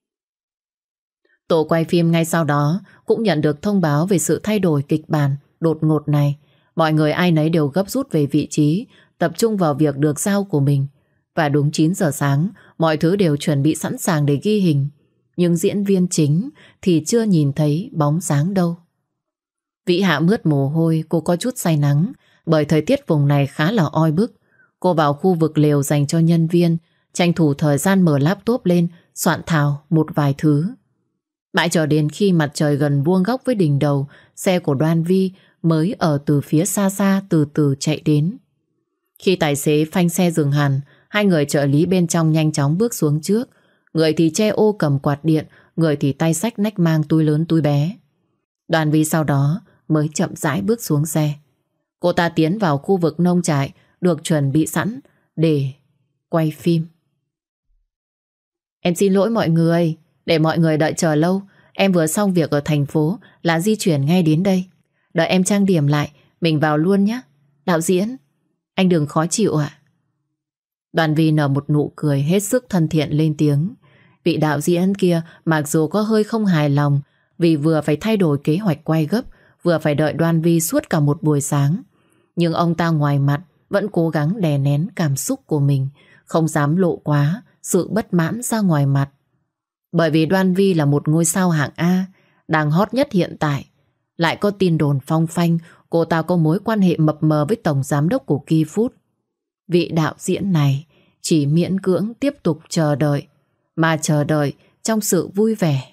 Tổ quay phim ngay sau đó cũng nhận được thông báo về sự thay đổi kịch bản đột ngột này. Mọi người ai nấy đều gấp rút về vị trí, tập trung vào việc được giao của mình. Và đúng 9 giờ sáng, mọi thứ đều chuẩn bị sẵn sàng để ghi hình. Nhưng diễn viên chính thì chưa nhìn thấy bóng dáng đâu. Vĩ Hạ mướt mồ hôi, cô có chút say nắng bởi thời tiết vùng này khá là oi bức. Cô vào khu vực lều dành cho nhân viên, tranh thủ thời gian mở laptop lên, soạn thảo một vài thứ. Mãi cho đến khi mặt trời gần vuông góc với đỉnh đầu, xe của Đoan Vi mới ở từ phía xa xa từ từ chạy đến. Khi tài xế phanh xe dừng hẳn, hai người trợ lý bên trong nhanh chóng bước xuống trước. Người thì che ô cầm quạt điện, người thì tay xách nách mang túi lớn túi bé. Đoan Vi sau đó mới chậm rãi bước xuống xe. Cô ta tiến vào khu vực nông trại được chuẩn bị sẵn để quay phim. Em xin lỗi mọi người, để mọi người đợi chờ lâu. Em vừa xong việc ở thành phố là di chuyển ngay đến đây. Đợi em trang điểm lại, mình vào luôn nhé. Đạo diễn, anh đừng khó chịu ạ. Đoàn Vi nở một nụ cười hết sức thân thiện lên tiếng. Vị đạo diễn kia mặc dù có hơi không hài lòng vì vừa phải thay đổi kế hoạch quay gấp, vừa phải đợi Đoan Vi suốt cả một buổi sáng, nhưng ông ta ngoài mặt vẫn cố gắng đè nén cảm xúc của mình, không dám lộ quá sự bất mãn ra ngoài mặt. Bởi vì Đoan Vi là một ngôi sao hạng A, đang hot nhất hiện tại. Lại có tin đồn phong phanh cô ta có mối quan hệ mập mờ với tổng giám đốc của Ki Food. Vị đạo diễn này chỉ miễn cưỡng tiếp tục chờ đợi, mà chờ đợi trong sự vui vẻ.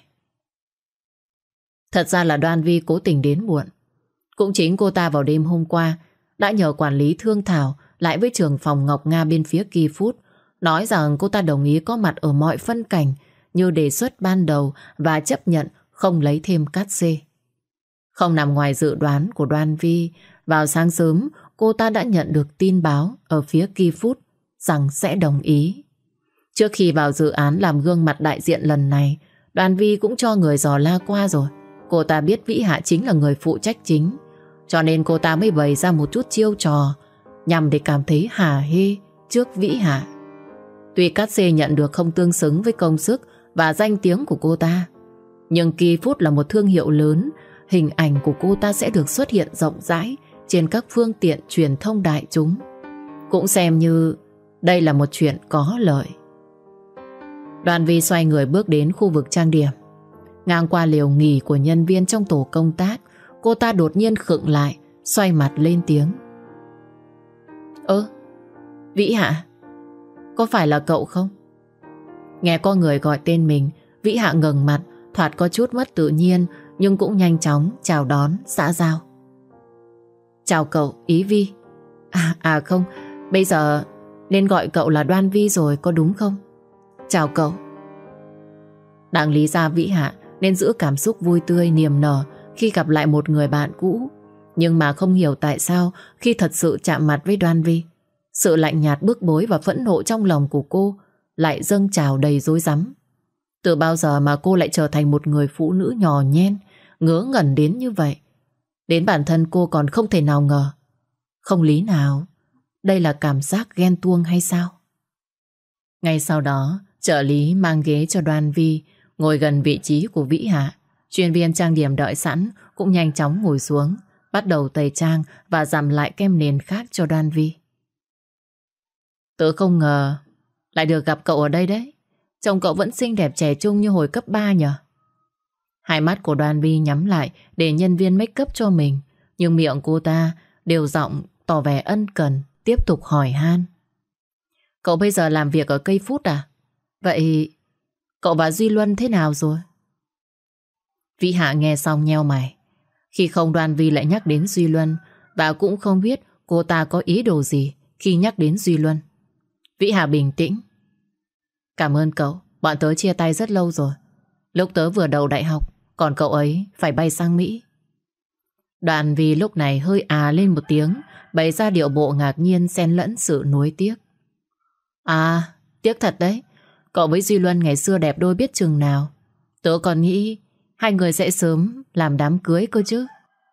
Thật ra là Đoan Vi cố tình đến muộn. Cũng chính cô ta vào đêm hôm qua đã nhờ quản lý thương thảo lại với trưởng phòng Ngọc Nga bên phía Ki Food, nói rằng cô ta đồng ý có mặt ở mọi phân cảnh như đề xuất ban đầu và chấp nhận không lấy thêm cát xê. Không nằm ngoài dự đoán của Đoan Vi, vào sáng sớm cô ta đã nhận được tin báo ở phía Ki Food rằng sẽ đồng ý. Trước khi vào dự án làm gương mặt đại diện lần này, Đoan Vi cũng cho người dò la qua rồi. Cô ta biết Vĩ Hạ chính là người phụ trách chính, Cho nên cô ta mới bày ra một chút chiêu trò nhằm để cảm thấy hả hê trước Vĩ Hạ. Tuy cát xê nhận được không tương xứng với công sức và danh tiếng của cô ta, nhưng Ki Food là một thương hiệu lớn, hình ảnh của cô ta sẽ được xuất hiện rộng rãi trên các phương tiện truyền thông đại chúng. Cũng xem như đây là một chuyện có lợi. Đoàn Vi xoay người bước đến khu vực trang điểm. Ngang qua lều nghỉ của nhân viên trong tổ công tác, cô ta đột nhiên khựng lại, xoay mặt lên tiếng. Vĩ Hạ, có phải là cậu không? Nghe có người gọi tên mình, Vĩ Hạ ngẩng mặt, thoạt có chút mất tự nhiên, nhưng cũng nhanh chóng chào đón, xã giao. Chào cậu, Ý Vi. Không, bây giờ nên gọi cậu là Đoan Vi rồi, có đúng không? Chào cậu. Đáng lý ra Vĩ Hạ nên giữ cảm xúc vui tươi niềm nở khi gặp lại một người bạn cũ. Nhưng mà không hiểu tại sao khi thật sự chạm mặt với Đoan Vi, sự lạnh nhạt bức bối và phẫn nộ trong lòng của cô lại dâng trào đầy rối rắm. Từ bao giờ mà cô lại trở thành một người phụ nữ nhỏ nhen, ngớ ngẩn đến như vậy? Đến bản thân cô còn không thể nào ngờ. Không lý nào đây là cảm giác ghen tuông hay sao? Ngay sau đó, trợ lý mang ghế cho Đoan Vi ngồi gần vị trí của Vĩ Hạ. Chuyên viên trang điểm đợi sẵn cũng nhanh chóng ngồi xuống, bắt đầu tẩy trang và dặm lại kem nền khác cho Đoan Vi. Tớ không ngờ lại được gặp cậu ở đây đấy. Trông cậu vẫn xinh đẹp trẻ trung như hồi cấp 3 nhỉ? Hai mắt của Đoan Vi nhắm lại để nhân viên make up cho mình, nhưng miệng cô ta đều giọng tỏ vẻ ân cần, tiếp tục hỏi han. Cậu bây giờ làm việc ở Cây Food à? Vậy cậu và Duy Luân thế nào rồi? Vĩ Hạ nghe xong nheo mày. Khi không, Đoan Vi lại nhắc đến Duy Luân, và cũng không biết cô ta có ý đồ gì khi nhắc đến Duy Luân. Vĩ Hạ bình tĩnh. Cảm ơn cậu, bọn tớ chia tay rất lâu rồi. Lúc tớ vừa đầu đại học, còn cậu ấy phải bay sang Mỹ. Đoan Vi lúc này hơi lên một tiếng, bày ra điệu bộ ngạc nhiên xen lẫn sự nuối tiếc. Tiếc thật đấy. Cậu với Duy Luân ngày xưa đẹp đôi biết chừng nào. Tớ còn nghĩ hai người sẽ sớm làm đám cưới cơ chứ.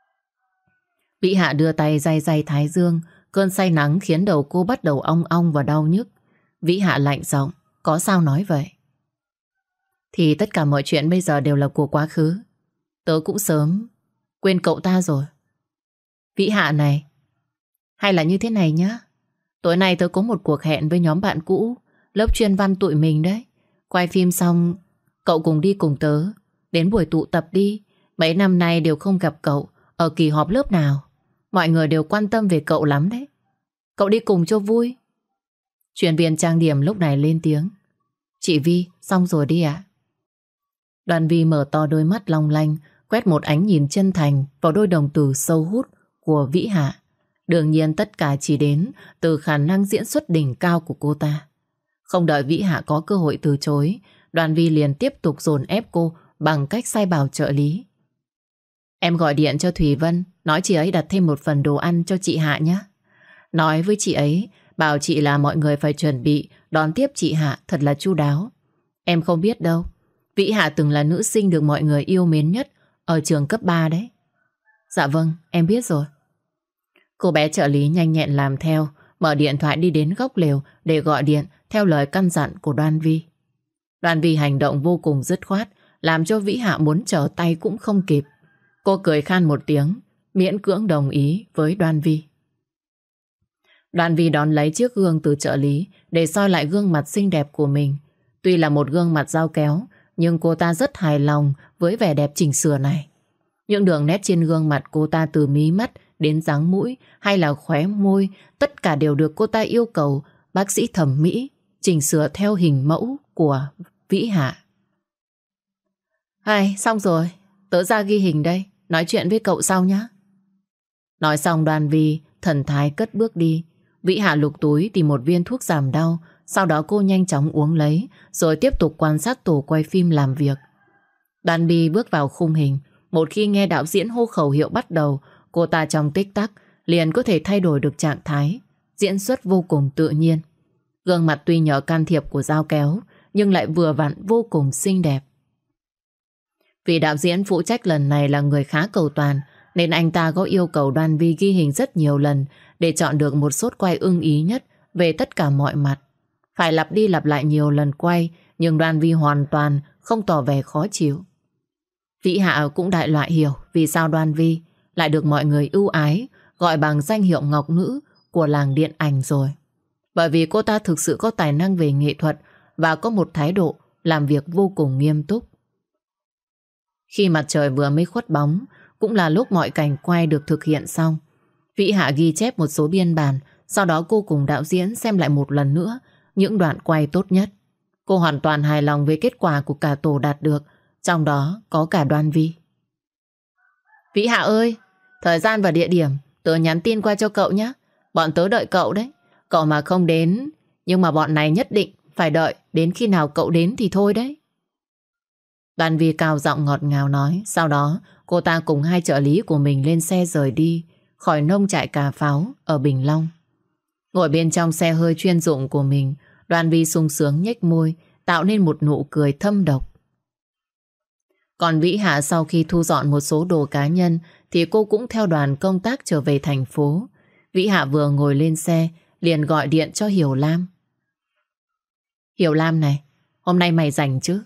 Vĩ Hạ đưa tay day day thái dương. Cơn say nắng khiến đầu cô bắt đầu ong ong và đau nhức. Vĩ Hạ lạnh giọng. Có sao nói vậy? Thì tất cả mọi chuyện bây giờ đều là của quá khứ. Tớ cũng sớm quên cậu ta rồi. Vĩ Hạ này, hay là như thế này nhá. Tối nay tớ có một cuộc hẹn với nhóm bạn cũ, lớp chuyên văn tụi mình đấy. Quay phim xong, cậu cùng đi cùng tớ. Đến buổi tụ tập đi. Mấy năm nay đều không gặp cậu ở kỳ họp lớp nào. Mọi người đều quan tâm về cậu lắm đấy. Cậu đi cùng cho vui. Chuyên viên trang điểm lúc này lên tiếng. Chị Vi, xong rồi đi ạ. Đoàn Vi mở to đôi mắt long lanh, quét một ánh nhìn chân thành vào đôi đồng tử sâu hút của Vĩ Hạ. Đương nhiên tất cả chỉ đến từ khả năng diễn xuất đỉnh cao của cô ta. Không đợi Vĩ Hạ có cơ hội từ chối, Đoàn Vi liền tiếp tục dồn ép cô bằng cách sai bảo trợ lý. Em gọi điện cho Thùy Vân, nói chị ấy đặt thêm một phần đồ ăn cho chị Hạ nhé. Nói với chị ấy, bảo chị là mọi người phải chuẩn bị đón tiếp chị Hạ thật là chu đáo. Em không biết đâu, Vĩ Hạ từng là nữ sinh được mọi người yêu mến nhất ở trường cấp 3 đấy. Dạ vâng, em biết rồi. Cô bé trợ lý nhanh nhẹn làm theo, mở điện thoại đi đến góc lều để gọi điện theo lời căn dặn của Đoan Vi. Đoan Vi hành động vô cùng dứt khoát, làm cho Vĩ Hạ muốn trở tay cũng không kịp. Cô cười khan một tiếng, miễn cưỡng đồng ý với Đoan Vi. Đoan Vi đón lấy chiếc gương từ trợ lý để soi lại gương mặt xinh đẹp của mình. Tuy là một gương mặt dao kéo, nhưng cô ta rất hài lòng với vẻ đẹp chỉnh sửa này. Những đường nét trên gương mặt cô ta từ mí mắt đến dáng mũi hay là khóe môi, tất cả đều được cô ta yêu cầu bác sĩ thẩm mỹ chỉnh sửa theo hình mẫu của Vĩ Hạ. Xong rồi, tớ ra ghi hình đây, nói chuyện với cậu sau nhé. Nói xong Đoan Vi thần thái cất bước đi. Vĩ Hạ lục túi tìm một viên thuốc giảm đau, sau đó cô nhanh chóng uống lấy, rồi tiếp tục quan sát tổ quay phim làm việc. Đoan Vi bước vào khung hình. Một khi nghe đạo diễn hô khẩu hiệu bắt đầu, cô ta trong tích tắc liền có thể thay đổi được trạng thái, diễn xuất vô cùng tự nhiên. Gương mặt tuy nhờ can thiệp của dao kéo, nhưng lại vừa vặn vô cùng xinh đẹp. Vì đạo diễn phụ trách lần này là người khá cầu toàn, nên anh ta có yêu cầu Đoan Vi ghi hình rất nhiều lần để chọn được một shot quay ưng ý nhất về tất cả mọi mặt. Phải lặp đi lặp lại nhiều lần quay, nhưng Đoan Vi hoàn toàn không tỏ vẻ khó chịu. Vĩ Hạ cũng đại loại hiểu vì sao Đoan Vi lại được mọi người ưu ái, gọi bằng danh hiệu ngọc nữ của làng điện ảnh rồi. Bởi vì cô ta thực sự có tài năng về nghệ thuật và có một thái độ làm việc vô cùng nghiêm túc. Khi mặt trời vừa mới khuất bóng, cũng là lúc mọi cảnh quay được thực hiện xong. Vĩ Hạ ghi chép một số biên bản, sau đó cô cùng đạo diễn xem lại một lần nữa những đoạn quay tốt nhất. Cô hoàn toàn hài lòng với kết quả của cả tổ đạt được, trong đó có cả Đoan Vi. Vĩ Hạ ơi, thời gian và địa điểm tớ nhắn tin qua cho cậu nhé. Bọn tớ đợi cậu đấy. Cậu mà không đến, nhưng mà bọn này nhất định phải đợi đến khi nào cậu đến thì thôi đấy. Đoan Vi cao giọng ngọt ngào nói. Sau đó cô ta cùng hai trợ lý của mình lên xe rời đi khỏi nông trại cà pháo ở Bình Long. Ngồi bên trong xe hơi chuyên dụng của mình, Đoan Vi sung sướng nhếch môi, tạo nên một nụ cười thâm độc. Còn Vĩ Hạ sau khi thu dọn một số đồ cá nhân thì cô cũng theo đoàn công tác trở về thành phố. Vĩ Hạ vừa ngồi lên xe liền gọi điện cho Hiểu Lam. Hiểu Lam này, hôm nay mày rảnh chứ?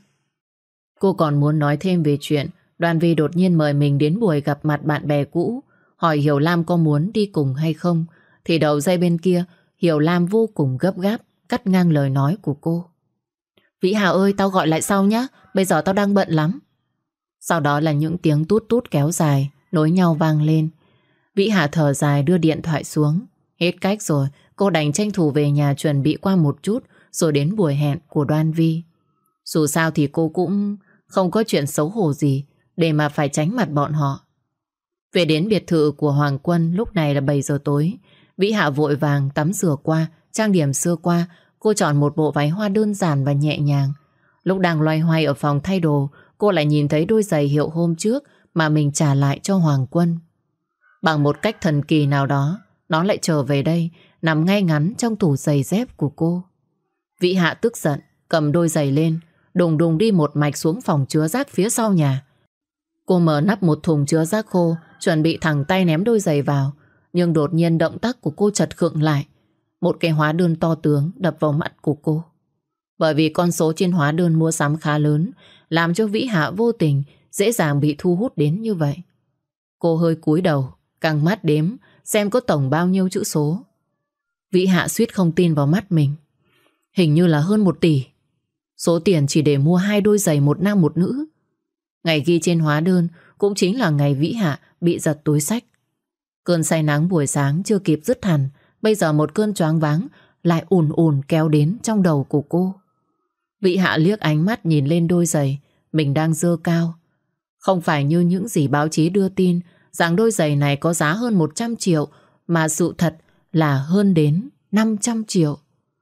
Cô còn muốn nói thêm về chuyện Đoan Vi đột nhiên mời mình đến buổi gặp mặt bạn bè cũ, hỏi Hiểu Lam có muốn đi cùng hay không. Thì đầu dây bên kia Hiểu Lam vô cùng gấp gáp cắt ngang lời nói của cô. Vĩ Hạ ơi, tao gọi lại sau nhé, bây giờ tao đang bận lắm. Sau đó là những tiếng tút tút kéo dài nối nhau vang lên. Vĩ Hạ thở dài đưa điện thoại xuống. Hết cách rồi, cô đành tranh thủ về nhà chuẩn bị qua một chút rồi đến buổi hẹn của Đoan Vi. Dù sao thì cô cũng không có chuyện xấu hổ gì để mà phải tránh mặt bọn họ. Về đến biệt thự của Hoàng Quân lúc này là 7 giờ tối. Vĩ Hạ vội vàng tắm rửa qua, trang điểm sơ qua. Cô chọn một bộ váy hoa đơn giản và nhẹ nhàng. Lúc đang loay hoay ở phòng thay đồ, cô lại nhìn thấy đôi giày hiệu hôm trước mà mình trả lại cho Hoàng Quân. Bằng một cách thần kỳ nào đó, nó lại trở về đây, nằm ngay ngắn trong tủ giày dép của cô. Vĩ Hạ tức giận, cầm đôi giày lên, đùng đùng đi một mạch xuống phòng chứa rác phía sau nhà. Cô mở nắp một thùng chứa rác khô, chuẩn bị thẳng tay ném đôi giày vào. Nhưng đột nhiên động tác của cô chật khựng lại. Một cái hóa đơn to tướng đập vào mắt của cô. Bởi vì con số trên hóa đơn mua sắm khá lớn, làm cho Vĩ Hạ vô tình dễ dàng bị thu hút đến như vậy. Cô hơi cúi đầu, căng mắt đếm xem có tổng bao nhiêu chữ số. Vĩ Hạ suýt không tin vào mắt mình. Hình như là hơn 1 tỷ. Số tiền chỉ để mua 2 đôi giày một nam một nữ. Ngày ghi trên hóa đơn cũng chính là ngày Vĩ Hạ bị giật túi xách. Cơn say nắng buổi sáng chưa kịp dứt hẳn, bây giờ một cơn choáng váng lại ùn ùn kéo đến trong đầu của cô. Vĩ Hạ liếc ánh mắt nhìn lên đôi giày mình đang giơ cao. Không phải như những gì báo chí đưa tin rằng đôi giày này có giá hơn 100 triệu, mà sự thật là hơn đến 500 triệu.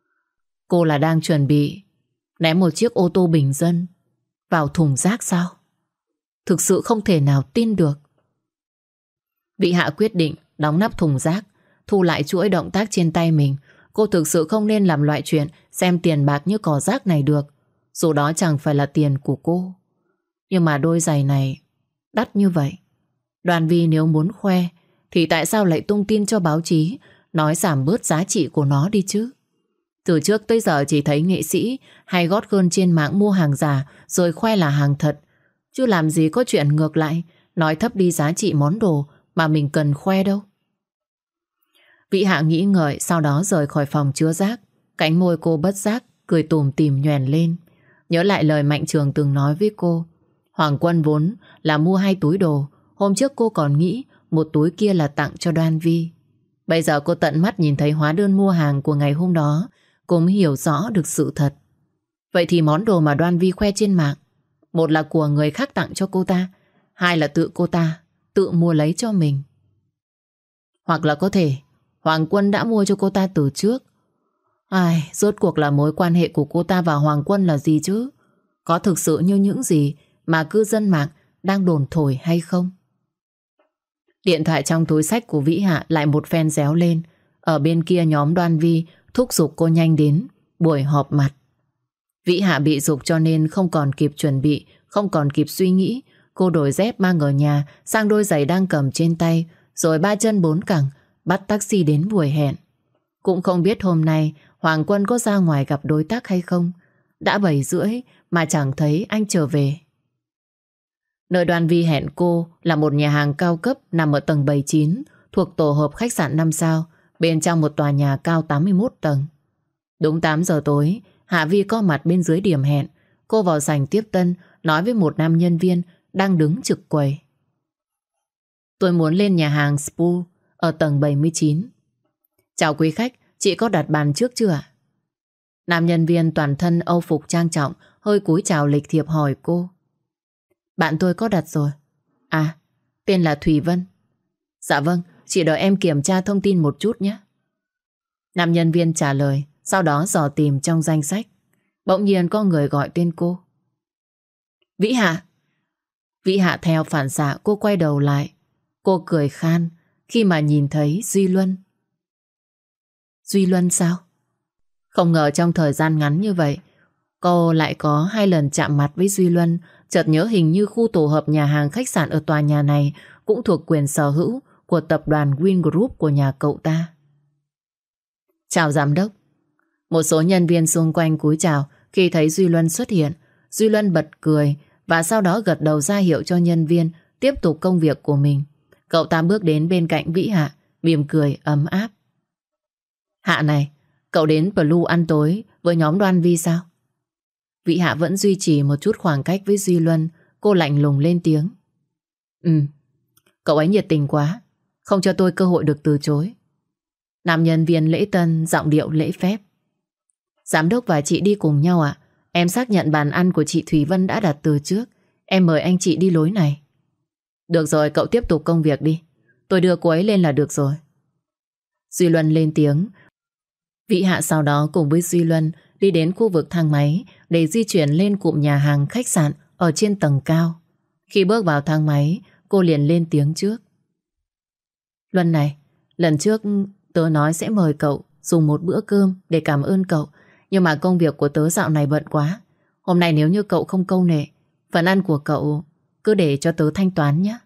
Cô là đang chuẩn bị ném một chiếc ô tô bình dân vào thùng rác sao? Thực sự không thể nào tin được. Vĩ Hạ quyết định đóng nắp thùng rác, thu lại chuỗi động tác trên tay mình. Cô thực sự không nên làm loại chuyện xem tiền bạc như cỏ rác này được, dù đó chẳng phải là tiền của cô. Nhưng mà đôi giày này đắt như vậy, Đoan Vi nếu muốn khoe thì tại sao lại tung tin cho báo chí nói giảm bớt giá trị của nó đi chứ? Từ trước tới giờ chỉ thấy nghệ sĩ hay gót gơn trên mạng mua hàng giả rồi khoe là hàng thật, chứ làm gì có chuyện ngược lại nói thấp đi giá trị món đồ mà mình cần khoe đâu. Vĩ Hạ nghĩ ngợi, sau đó rời khỏi phòng chứa rác. Cánh môi cô bất giác cười tủm tỉm nhoẻn lên. Nhớ lại lời Mạnh Trường từng nói với cô. Hoàng Quân vốn là mua 2 túi đồ. Hôm trước cô còn nghĩ một túi kia là tặng cho Đoan Vi. Bây giờ cô tận mắt nhìn thấy hóa đơn mua hàng của ngày hôm đó, cô mới hiểu rõ được sự thật. Vậy thì món đồ mà Đoan Vi khoe trên mạng, một là của người khác tặng cho cô ta, 2 là tự cô ta tự mua lấy cho mình. Hoặc là có thể Hoàng Quân đã mua cho cô ta từ trước. Rốt cuộc là mối quan hệ của cô ta và Hoàng Quân là gì chứ? Có thực sự như những gì mà cư dân mạng đang đồn thổi hay không? Điện thoại trong túi xách của Vĩ Hạ lại một phen réo lên. Ở bên kia nhóm Đoan Vi thúc giục cô nhanh đến buổi họp mặt. Vĩ Hạ bị giục cho nên không còn kịp chuẩn bị, không còn kịp suy nghĩ. cô đổi dép mang ở nhà sang đôi giày đang cầm trên tay, rồi ba chân bốn cẳng bắt taxi đến buổi hẹn. Cũng không biết hôm nay Hoàng Quân có ra ngoài gặp đối tác hay không. Đã 7 rưỡi mà chẳng thấy anh trở về. Nơi Đoan Vi hẹn cô là một nhà hàng cao cấp nằm ở tầng 79, thuộc tổ hợp khách sạn 5 sao, bên trong một tòa nhà cao 81 tầng. Đúng 8 giờ tối, Hạ Vi có mặt bên dưới điểm hẹn. Cô vào sảnh tiếp tân, nói với một nam nhân viên đang đứng trực quầy. Tôi muốn lên nhà hàng Spool ở tầng 79. Chào quý khách, chị có đặt bàn trước chưa ạ? Nam nhân viên toàn thân âu phục trang trọng, hơi cúi chào lịch thiệp hỏi cô. Bạn tôi có đặt rồi. À, tên là Thùy Vân. Dạ vâng, chị đợi em kiểm tra thông tin một chút nhé. Nam nhân viên trả lời, sau đó dò tìm trong danh sách. Bỗng nhiên có người gọi tên cô. Vĩ Hạ. Vĩ Hạ theo phản xạ cô quay đầu lại. Cô cười khan khi mà nhìn thấy Duy Luân. Duy Luân sao? Không ngờ trong thời gian ngắn như vậy cô lại có 2 lần chạm mặt với Duy Luân. Chợt nhớ hình như khu tổ hợp nhà hàng khách sạn ở tòa nhà này cũng thuộc quyền sở hữu của tập đoàn Win Group của nhà cậu ta. Chào giám đốc. Một số nhân viên xung quanh cúi chào khi thấy Duy Luân xuất hiện. Duy Luân bật cười và sau đó gật đầu ra hiệu cho nhân viên tiếp tục công việc của mình. Cậu ta bước đến bên cạnh Vĩ Hạ, mỉm cười ấm áp. Hạ này, cậu đến Blue ăn tối với nhóm Đoan Vi sao? Vĩ Hạ vẫn duy trì một chút khoảng cách với Duy Luân. Cô lạnh lùng lên tiếng. Cậu ấy nhiệt tình quá, không cho tôi cơ hội được từ chối. Nam nhân viên lễ tân giọng điệu lễ phép. Giám đốc và chị đi cùng nhau ạ. Em xác nhận bàn ăn của chị Thùy Vân đã đặt từ trước. Em mời anh chị đi lối này. Được rồi, cậu tiếp tục công việc đi. Tôi đưa cô ấy lên là được rồi. Duy Luân lên tiếng. Vĩ Hạ sau đó cùng với Duy Luân đi đến khu vực thang máy để di chuyển lên cụm nhà hàng khách sạn ở trên tầng cao. Khi bước vào thang máy, cô liền lên tiếng trước. Luân này, lần trước tớ nói sẽ mời cậu dùng một bữa cơm để cảm ơn cậu, nhưng mà công việc của tớ dạo này bận quá. Hôm nay nếu như cậu không câu nệ, phần ăn của cậu cứ để cho tớ thanh toán nhé.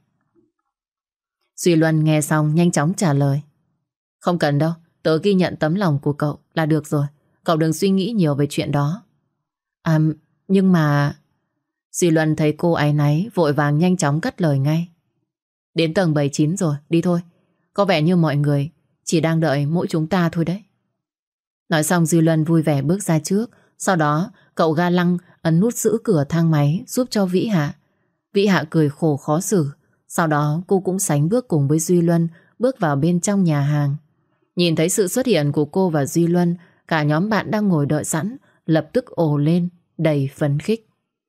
Duy Luân nghe xong nhanh chóng trả lời. Không cần đâu, tớ ghi nhận tấm lòng của cậu là được rồi. Cậu đừng suy nghĩ nhiều về chuyện đó. À, nhưng mà... Duy Luân thấy cô áy náy, vội vàng nhanh chóng cắt lời ngay. Đến tầng 79 rồi, đi thôi. Có vẻ như mọi người chỉ đang đợi mỗi chúng ta thôi đấy. Nói xong Duy Luân vui vẻ bước ra trước. Sau đó cậu ga lăng ấn nút giữ cửa thang máy giúp cho Vĩ Hạ. Vĩ Hạ cười khổ khó xử. Sau đó cô cũng sánh bước cùng với Duy Luân bước vào bên trong nhà hàng. Nhìn thấy sự xuất hiện của cô và Duy Luân, cả nhóm bạn đang ngồi đợi sẵn lập tức ồ lên đầy phấn khích.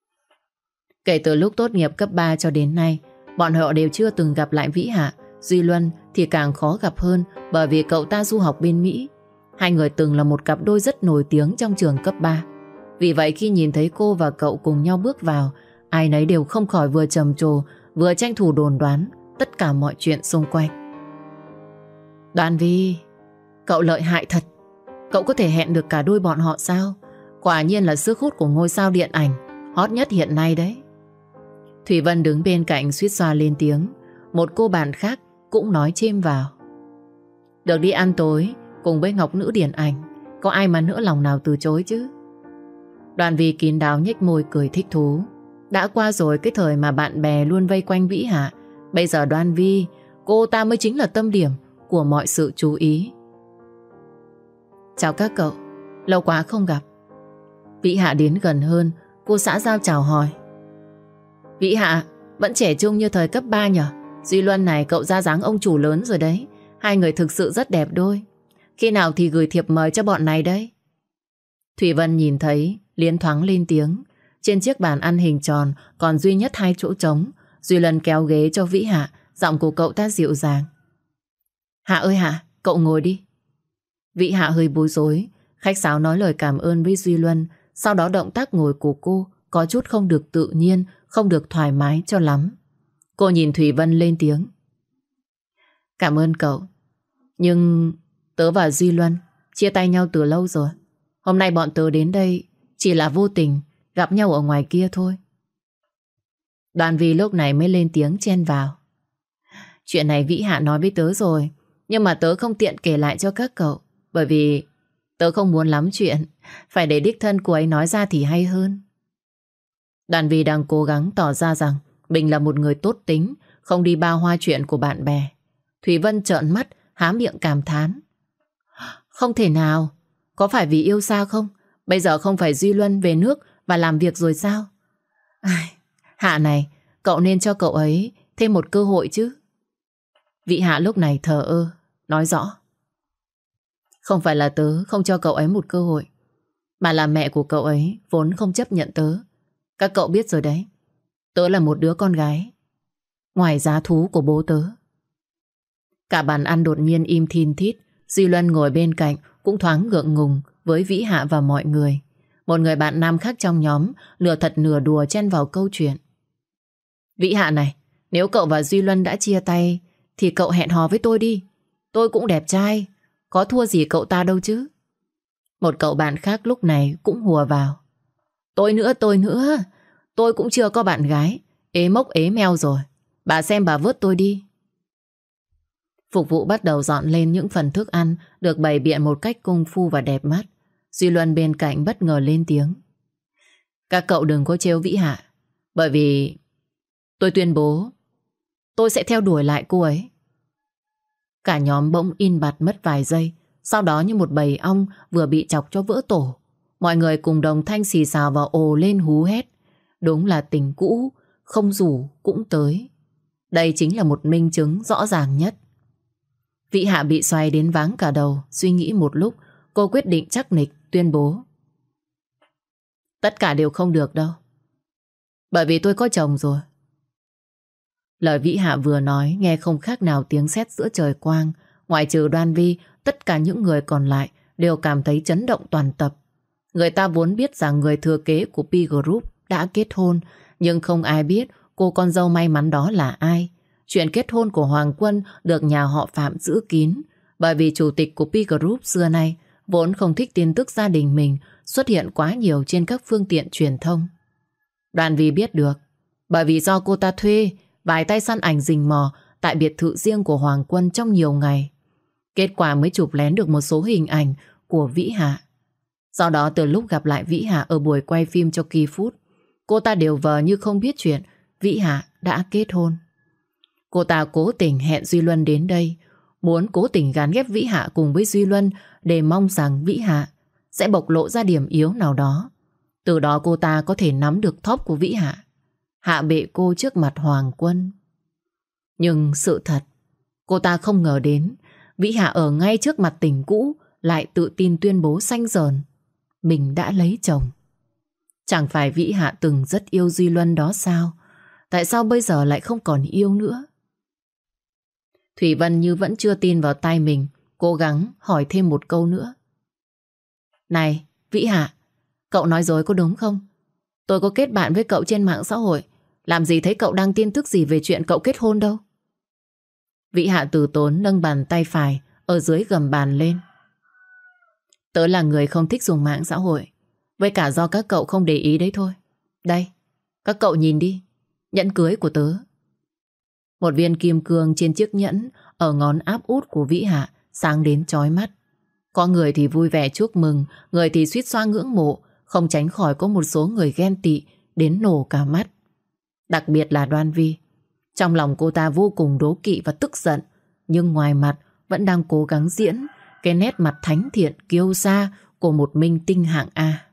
Kể từ lúc tốt nghiệp cấp 3 cho đến nay, bọn họ đều chưa từng gặp lại Vĩ Hạ. Duy Luân thì càng khó gặp hơn bởi vì cậu ta du học bên Mỹ. Hai người từng là một cặp đôi rất nổi tiếng trong trường cấp 3. Vì vậy khi nhìn thấy cô và cậu cùng nhau bước vào, ai nấy đều không khỏi vừa trầm trồ, vừa tranh thủ đồn đoán tất cả mọi chuyện xung quanh. Đoan Vi, cậu lợi hại thật. Cậu có thể hẹn được cả đôi bọn họ sao? Quả nhiên là sức hút của ngôi sao điện ảnh hot nhất hiện nay đấy. Thủy Vân đứng bên cạnh suýt xoa lên tiếng. Một cô bạn khác cũng nói chêm vào. Được đi ăn tối cùng với Ngọc Nữ điện ảnh, có ai mà nỡ lòng nào từ chối chứ. Đoan Vi kín đáo nhếch môi cười thích thú. Đã qua rồi cái thời mà bạn bè luôn vây quanh Vĩ Hạ. Bây giờ Đoan Vi, cô ta mới chính là tâm điểm của mọi sự chú ý. Chào các cậu, lâu quá không gặp. Vĩ Hạ đến gần hơn, cô xã giao chào hỏi. Vĩ Hạ, vẫn trẻ trung như thời cấp 3 nhở? Duy Luân này cậu ra dáng ông chủ lớn rồi đấy. Hai người thực sự rất đẹp đôi. Khi nào thì gửi thiệp mời cho bọn này đấy? Thủy Vân nhìn thấy liến thoáng lên tiếng. Trên chiếc bàn ăn hình tròn còn duy nhất 2 chỗ trống. Duy Luân kéo ghế cho Vĩ Hạ. Giọng của cậu ta dịu dàng. Hạ ơi Hạ, cậu ngồi đi. Vĩ Hạ hơi bối rối, khách sáo nói lời cảm ơn với Duy Luân. Sau đó động tác ngồi của cô có chút không được tự nhiên, không được thoải mái cho lắm. Cô nhìn Thủy Vân lên tiếng. Cảm ơn cậu, nhưng tớ và Duy Luân chia tay nhau từ lâu rồi. Hôm nay bọn tớ đến đây chỉ là vô tình gặp nhau ở ngoài kia thôi. Đoàn Vi lúc này mới lên tiếng chen vào. Chuyện này Vĩ Hạ nói với tớ rồi, nhưng mà tớ không tiện kể lại cho các cậu, bởi vì tớ không muốn lắm chuyện. Phải để đích thân cô ấy nói ra thì hay hơn. Đoàn Vi đang cố gắng tỏ ra rằng mình là một người tốt tính, không đi bao hoa chuyện của bạn bè. Thủy Vân trợn mắt, há miệng cảm thán. Không thể nào, có phải vì yêu sao không? Bây giờ không phải Duy Luân về nước và làm việc rồi sao? Hạ này, cậu nên cho cậu ấy thêm một cơ hội chứ. Vị Hạ lúc này thờ ơ, nói rõ. Không phải là tớ không cho cậu ấy một cơ hội, mà là mẹ của cậu ấy vốn không chấp nhận tớ. Các cậu biết rồi đấy, tớ là một đứa con gái ngoài giá thú của bố tớ. Cả bàn ăn đột nhiên im thin thít. Duy Luân ngồi bên cạnh cũng thoáng ngượng ngùng với Vĩ Hạ và mọi người. Một người bạn nam khác trong nhóm nửa thật nửa đùa chen vào câu chuyện. Vĩ Hạ này, nếu cậu và Duy Luân đã chia tay thì cậu hẹn hò với tôi đi. Tôi cũng đẹp trai, có thua gì cậu ta đâu chứ. Một cậu bạn khác lúc này cũng hùa vào. Tôi nữa, tôi cũng chưa có bạn gái, ế mốc ế meo rồi. Bà xem bà vớt tôi đi. Phục vụ bắt đầu dọn lên những phần thức ăn được bày biện một cách công phu và đẹp mắt. Duy Luân bên cạnh bất ngờ lên tiếng. Các cậu đừng có trêu Vĩ Hạ, bởi vì tôi tuyên bố tôi sẽ theo đuổi lại cô ấy. Cả nhóm bỗng im bặt mất vài giây. Sau đó như một bầy ong vừa bị chọc cho vỡ tổ, mọi người cùng đồng thanh xì xào và ồ lên hú hét. Đúng là tình cũ không rủ cũng tới. Đây chính là một minh chứng rõ ràng nhất. Vĩ Hạ bị xoay đến váng cả đầu. Suy nghĩ một lúc, cô quyết định chắc nịch tuyên bố. Tất cả đều không được đâu, bởi vì tôi có chồng rồi. Lời Vĩ Hạ vừa nói nghe không khác nào tiếng sét giữa trời quang. Ngoại trừ Đoan Vi, tất cả những người còn lại đều cảm thấy chấn động toàn tập. Người ta vốn biết rằng người thừa kế của P Group đã kết hôn, nhưng không ai biết cô con dâu may mắn đó là ai. Chuyện kết hôn của Hoàng Quân được nhà họ Phạm giữ kín, bởi vì chủ tịch của P Group xưa nay vốn không thích tin tức gia đình mình xuất hiện quá nhiều trên các phương tiện truyền thông. Đoàn Vi biết được, bởi vì do cô ta thuê vài tay săn ảnh rình mò tại biệt thự riêng của Hoàng Quân trong nhiều ngày. Kết quả mới chụp lén được một số hình ảnh của Vĩ Hạ. Do đó từ lúc gặp lại Vĩ Hạ ở buổi quay phim cho Ki Food, cô ta đều vờ như không biết chuyện Vĩ Hạ đã kết hôn. Cô ta cố tình hẹn Duy Luân đến đây, muốn cố tình gán ghép Vĩ Hạ cùng với Duy Luân để mong rằng Vĩ Hạ sẽ bộc lộ ra điểm yếu nào đó. Từ đó cô ta có thể nắm được thóp của Vĩ Hạ, hạ bệ cô trước mặt Hoàng Quân. Nhưng sự thật, cô ta không ngờ đến Vĩ Hạ ở ngay trước mặt tình cũ lại tự tin tuyên bố xanh dờn mình đã lấy chồng. Chẳng phải Vĩ Hạ từng rất yêu Duy Luân đó sao? Tại sao bây giờ lại không còn yêu nữa? Thủy Vân như vẫn chưa tin vào tai mình, cố gắng hỏi thêm một câu nữa. Này, Vĩ Hạ, cậu nói dối có đúng không? Tôi có kết bạn với cậu trên mạng xã hội, làm gì thấy cậu đăng tin tức gì về chuyện cậu kết hôn đâu. Vĩ Hạ từ tốn nâng bàn tay phải ở dưới gầm bàn lên. Tớ là người không thích dùng mạng xã hội, với cả do các cậu không để ý đấy thôi. Đây, các cậu nhìn đi, nhẫn cưới của tớ. Một viên kim cương trên chiếc nhẫn ở ngón áp út của Vĩ Hạ sáng đến chói mắt. Có người thì vui vẻ chúc mừng, người thì suýt xoa ngưỡng mộ, không tránh khỏi có một số người ghen tị đến nổ cả mắt. Đặc biệt là Đoan Vi. Trong lòng cô ta vô cùng đố kỵ và tức giận, nhưng ngoài mặt vẫn đang cố gắng diễn cái nét mặt thánh thiện kiêu sa của một minh tinh hạng A.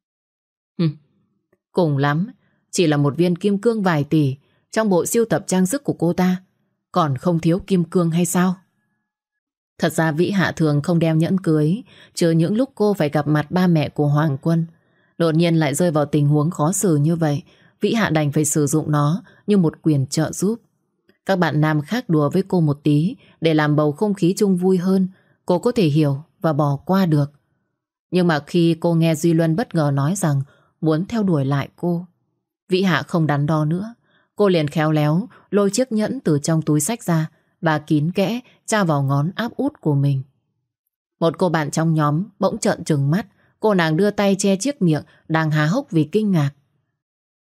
Cùng lắm chỉ là một viên kim cương vài tỷ trong bộ sưu tập trang sức của cô ta, còn không thiếu kim cương hay sao? Thật ra Vĩ Hạ thường không đeo nhẫn cưới, trừ những lúc cô phải gặp mặt ba mẹ của Hoàng Quân. Đột nhiên lại rơi vào tình huống khó xử như vậy, Vĩ Hạ đành phải sử dụng nó như một quyền trợ giúp. Các bạn nam khác đùa với cô một tí để làm bầu không khí chung vui hơn, cô có thể hiểu và bỏ qua được. Nhưng mà khi cô nghe Duy Luân bất ngờ nói rằng muốn theo đuổi lại cô, Vĩ Hạ không đắn đo nữa. Cô liền khéo léo lôi chiếc nhẫn từ trong túi xách ra và kín kẽ tra vào ngón áp út của mình. Một cô bạn trong nhóm bỗng trợn trừng mắt. Cô nàng đưa tay che chiếc miệng đang há hốc vì kinh ngạc.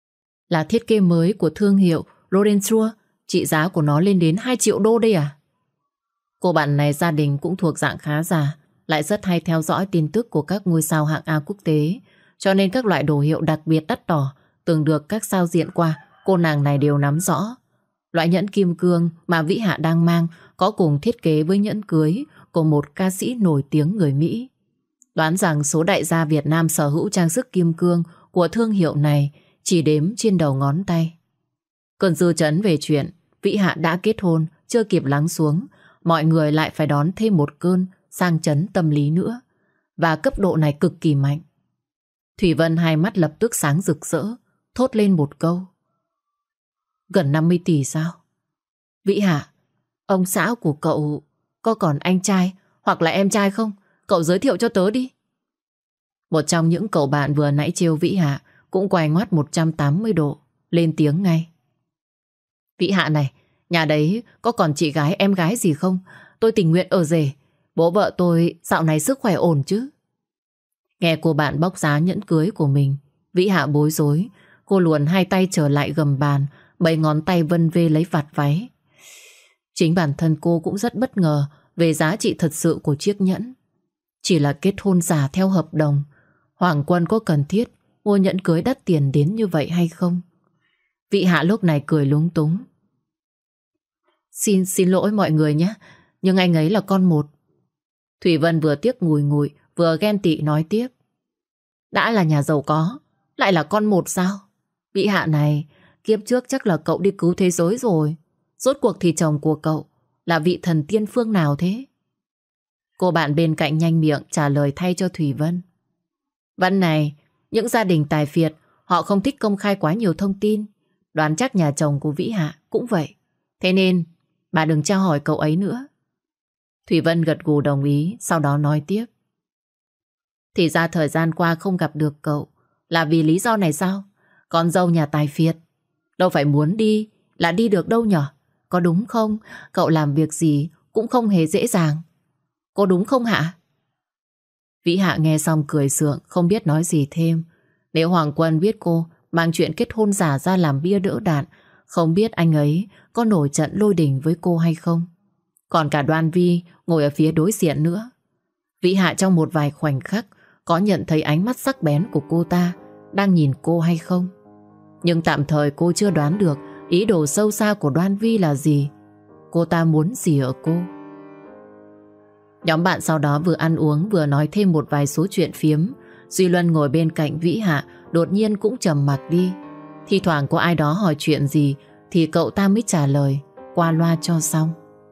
Là thiết kế mới của thương hiệu Rodensure, trị giá của nó lên đến 2 triệu đô đây à? Cô bạn này gia đình cũng thuộc dạng khá giả, lại rất hay theo dõi tin tức của các ngôi sao hạng A quốc tế, cho nên các loại đồ hiệu đặc biệt đắt đỏ từng được các sao diện qua, cô nàng này đều nắm rõ. Loại nhẫn kim cương mà Vĩ Hạ đang mang có cùng thiết kế với nhẫn cưới của một ca sĩ nổi tiếng người Mỹ. Đoán rằng số đại gia Việt Nam sở hữu trang sức kim cương của thương hiệu này chỉ đếm trên đầu ngón tay. Cơn dư chấn về chuyện Vĩ Hạ đã kết hôn chưa kịp lắng xuống, mọi người lại phải đón thêm một cơn sang chấn tâm lý nữa. Và cấp độ này cực kỳ mạnh. Thủy Vân hai mắt lập tức sáng rực rỡ, thốt lên một câu. Gần 50 tỷ sao? Vĩ Hạ, ông xã của cậu có còn anh trai hoặc là em trai không? Cậu giới thiệu cho tớ đi. Một trong những cậu bạn vừa nãy trêu Vĩ Hạ cũng quay ngoắt 180 độ, lên tiếng ngay. Vĩ Hạ này, nhà đấy có còn chị gái em gái gì không? Tôi tình nguyện ở rể. Bố vợ tôi dạo này sức khỏe ổn chứ? Nghe cô bạn bóc giá nhẫn cưới của mình, Vĩ Hạ bối rối. Cô luồn hai tay trở lại gầm bàn, 7 ngón tay vân vê lấy vạt váy. Chính bản thân cô cũng rất bất ngờ về giá trị thật sự của chiếc nhẫn. Chỉ là kết hôn giả theo hợp đồng, Hoàng Quân có cần thiết mua nhẫn cưới đắt tiền đến như vậy hay không? Vĩ Hạ lúc này cười lúng túng. Xin lỗi mọi người nhé, nhưng anh ấy là con một. Thủy Vân vừa tiếc ngùi ngùi, vừa ghen tị nói tiếp. Đã là nhà giàu có, lại là con một sao? Vĩ Hạ này, kiếp trước chắc là cậu đi cứu thế giới rồi. Rốt cuộc thì chồng của cậu là vị thần tiên phương nào thế? Cô bạn bên cạnh nhanh miệng trả lời thay cho Thủy Vân. Vân này, những gia đình tài phiệt họ không thích công khai quá nhiều thông tin. Đoán chắc nhà chồng của Vĩ Hạ cũng vậy. Thế nên bà đừng tra hỏi cậu ấy nữa. Thủy Vân gật gù đồng ý, sau đó nói tiếp. Thì ra thời gian qua không gặp được cậu là vì lý do này sao? Con dâu nhà tài phiệt đâu phải muốn đi là đi được đâu nhở? Có đúng không? Cậu làm việc gì cũng không hề dễ dàng. Có đúng không Hạ? Vĩ Hạ nghe xong cười sượng, không biết nói gì thêm. Nếu Hoàng Quân biết cô mang chuyện kết hôn giả ra làm bia đỡ đạn, không biết anh ấy có nổi trận lôi đình với cô hay không. Còn cả Đoan Vi ngồi ở phía đối diện nữa. Vĩ Hạ trong một vài khoảnh khắc có nhận thấy ánh mắt sắc bén của cô ta đang nhìn cô hay không. Nhưng tạm thời cô chưa đoán được ý đồ sâu xa của Đoan Vi là gì. Cô ta muốn gì ở cô? Nhóm bạn sau đó vừa ăn uống vừa nói thêm một vài số chuyện phiếm. Duy Luân ngồi bên cạnh Vĩ Hạ đột nhiên cũng trầm mặc đi. Thi thoảng có ai đó hỏi chuyện gì thì cậu ta mới trả lời qua loa cho xong.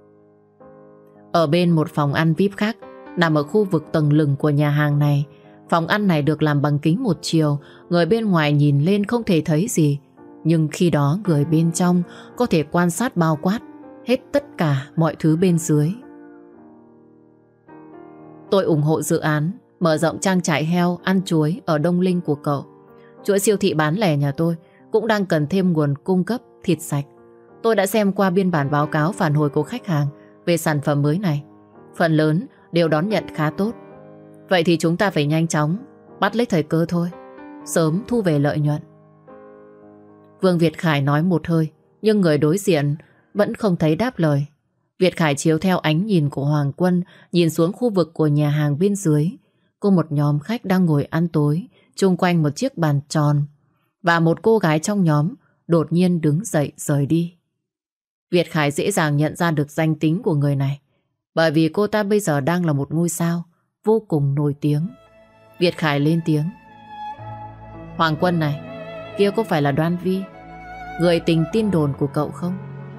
Ở bên một phòng ăn VIP khác nằm ở khu vực tầng lừng của nhà hàng này. Phòng ăn này được làm bằng kính một chiều, người bên ngoài nhìn lên không thể thấy gì. Nhưng khi đó người bên trong có thể quan sát bao quát hết tất cả mọi thứ bên dưới. Tôi ủng hộ dự án mở rộng trang trại heo ăn chuối ở Đông Linh của cậu. Chuỗi siêu thị bán lẻ nhà tôi cũng đang cần thêm nguồn cung cấp thịt sạch. Tôi đã xem qua biên bản báo cáo phản hồi của khách hàng về sản phẩm mới này. Phần lớn đều đón nhận khá tốt. Vậy thì chúng ta phải nhanh chóng bắt lấy thời cơ thôi, sớm thu về lợi nhuận. Vương Việt Khải nói một hơi, nhưng người đối diện vẫn không thấy đáp lời. Việt Khải chiếu theo ánh nhìn của Hoàng Quân, nhìn xuống khu vực của nhà hàng bên dưới. Có một nhóm khách đang ngồi ăn tối chung quanh một chiếc bàn tròn, và một cô gái trong nhóm đột nhiên đứng dậy rời đi. Việt Khải dễ dàng nhận ra được danh tính của người này, bởi vì cô ta bây giờ đang là một ngôi sao vô cùng nổi tiếng. Việt Khải lên tiếng. Hoàng Quân này, kia có phải là Đoan Vi, người tình tin đồn của cậu không?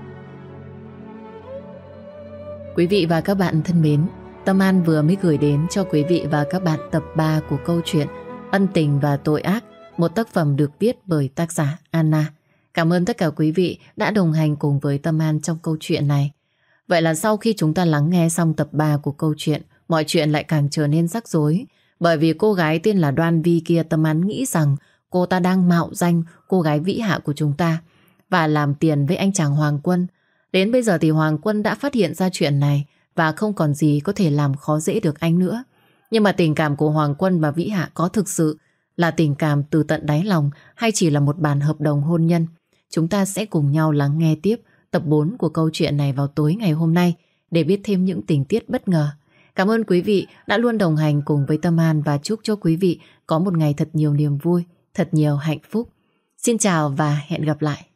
Quý vị và các bạn thân mến, Tâm An vừa mới gửi đến cho quý vị và các bạn tập 3 của câu chuyện Ân tình và tội ác, một tác phẩm được viết bởi tác giả Anna. Cảm ơn tất cả quý vị đã đồng hành cùng với Tâm An trong câu chuyện này. Vậy là sau khi chúng ta lắng nghe xong tập 3 của câu chuyện, mọi chuyện lại càng trở nên rắc rối. Bởi vì cô gái tên là Đoan Vi kia, Tâm An nghĩ rằng cô ta đang mạo danh cô gái Vĩ Hạ của chúng ta và làm tiền với anh chàng Hoàng Quân. Đến bây giờ thì Hoàng Quân đã phát hiện ra chuyện này và không còn gì có thể làm khó dễ được anh nữa. Nhưng mà tình cảm của Hoàng Quân và Vĩ Hạ có thực sự là tình cảm từ tận đáy lòng hay chỉ là một bản hợp đồng hôn nhân? Chúng ta sẽ cùng nhau lắng nghe tiếp tập 4 của câu chuyện này vào tối ngày hôm nay để biết thêm những tình tiết bất ngờ. Cảm ơn quý vị đã luôn đồng hành cùng với Tâm An và chúc cho quý vị có một ngày thật nhiều niềm vui, thật nhiều hạnh phúc. Xin chào và hẹn gặp lại.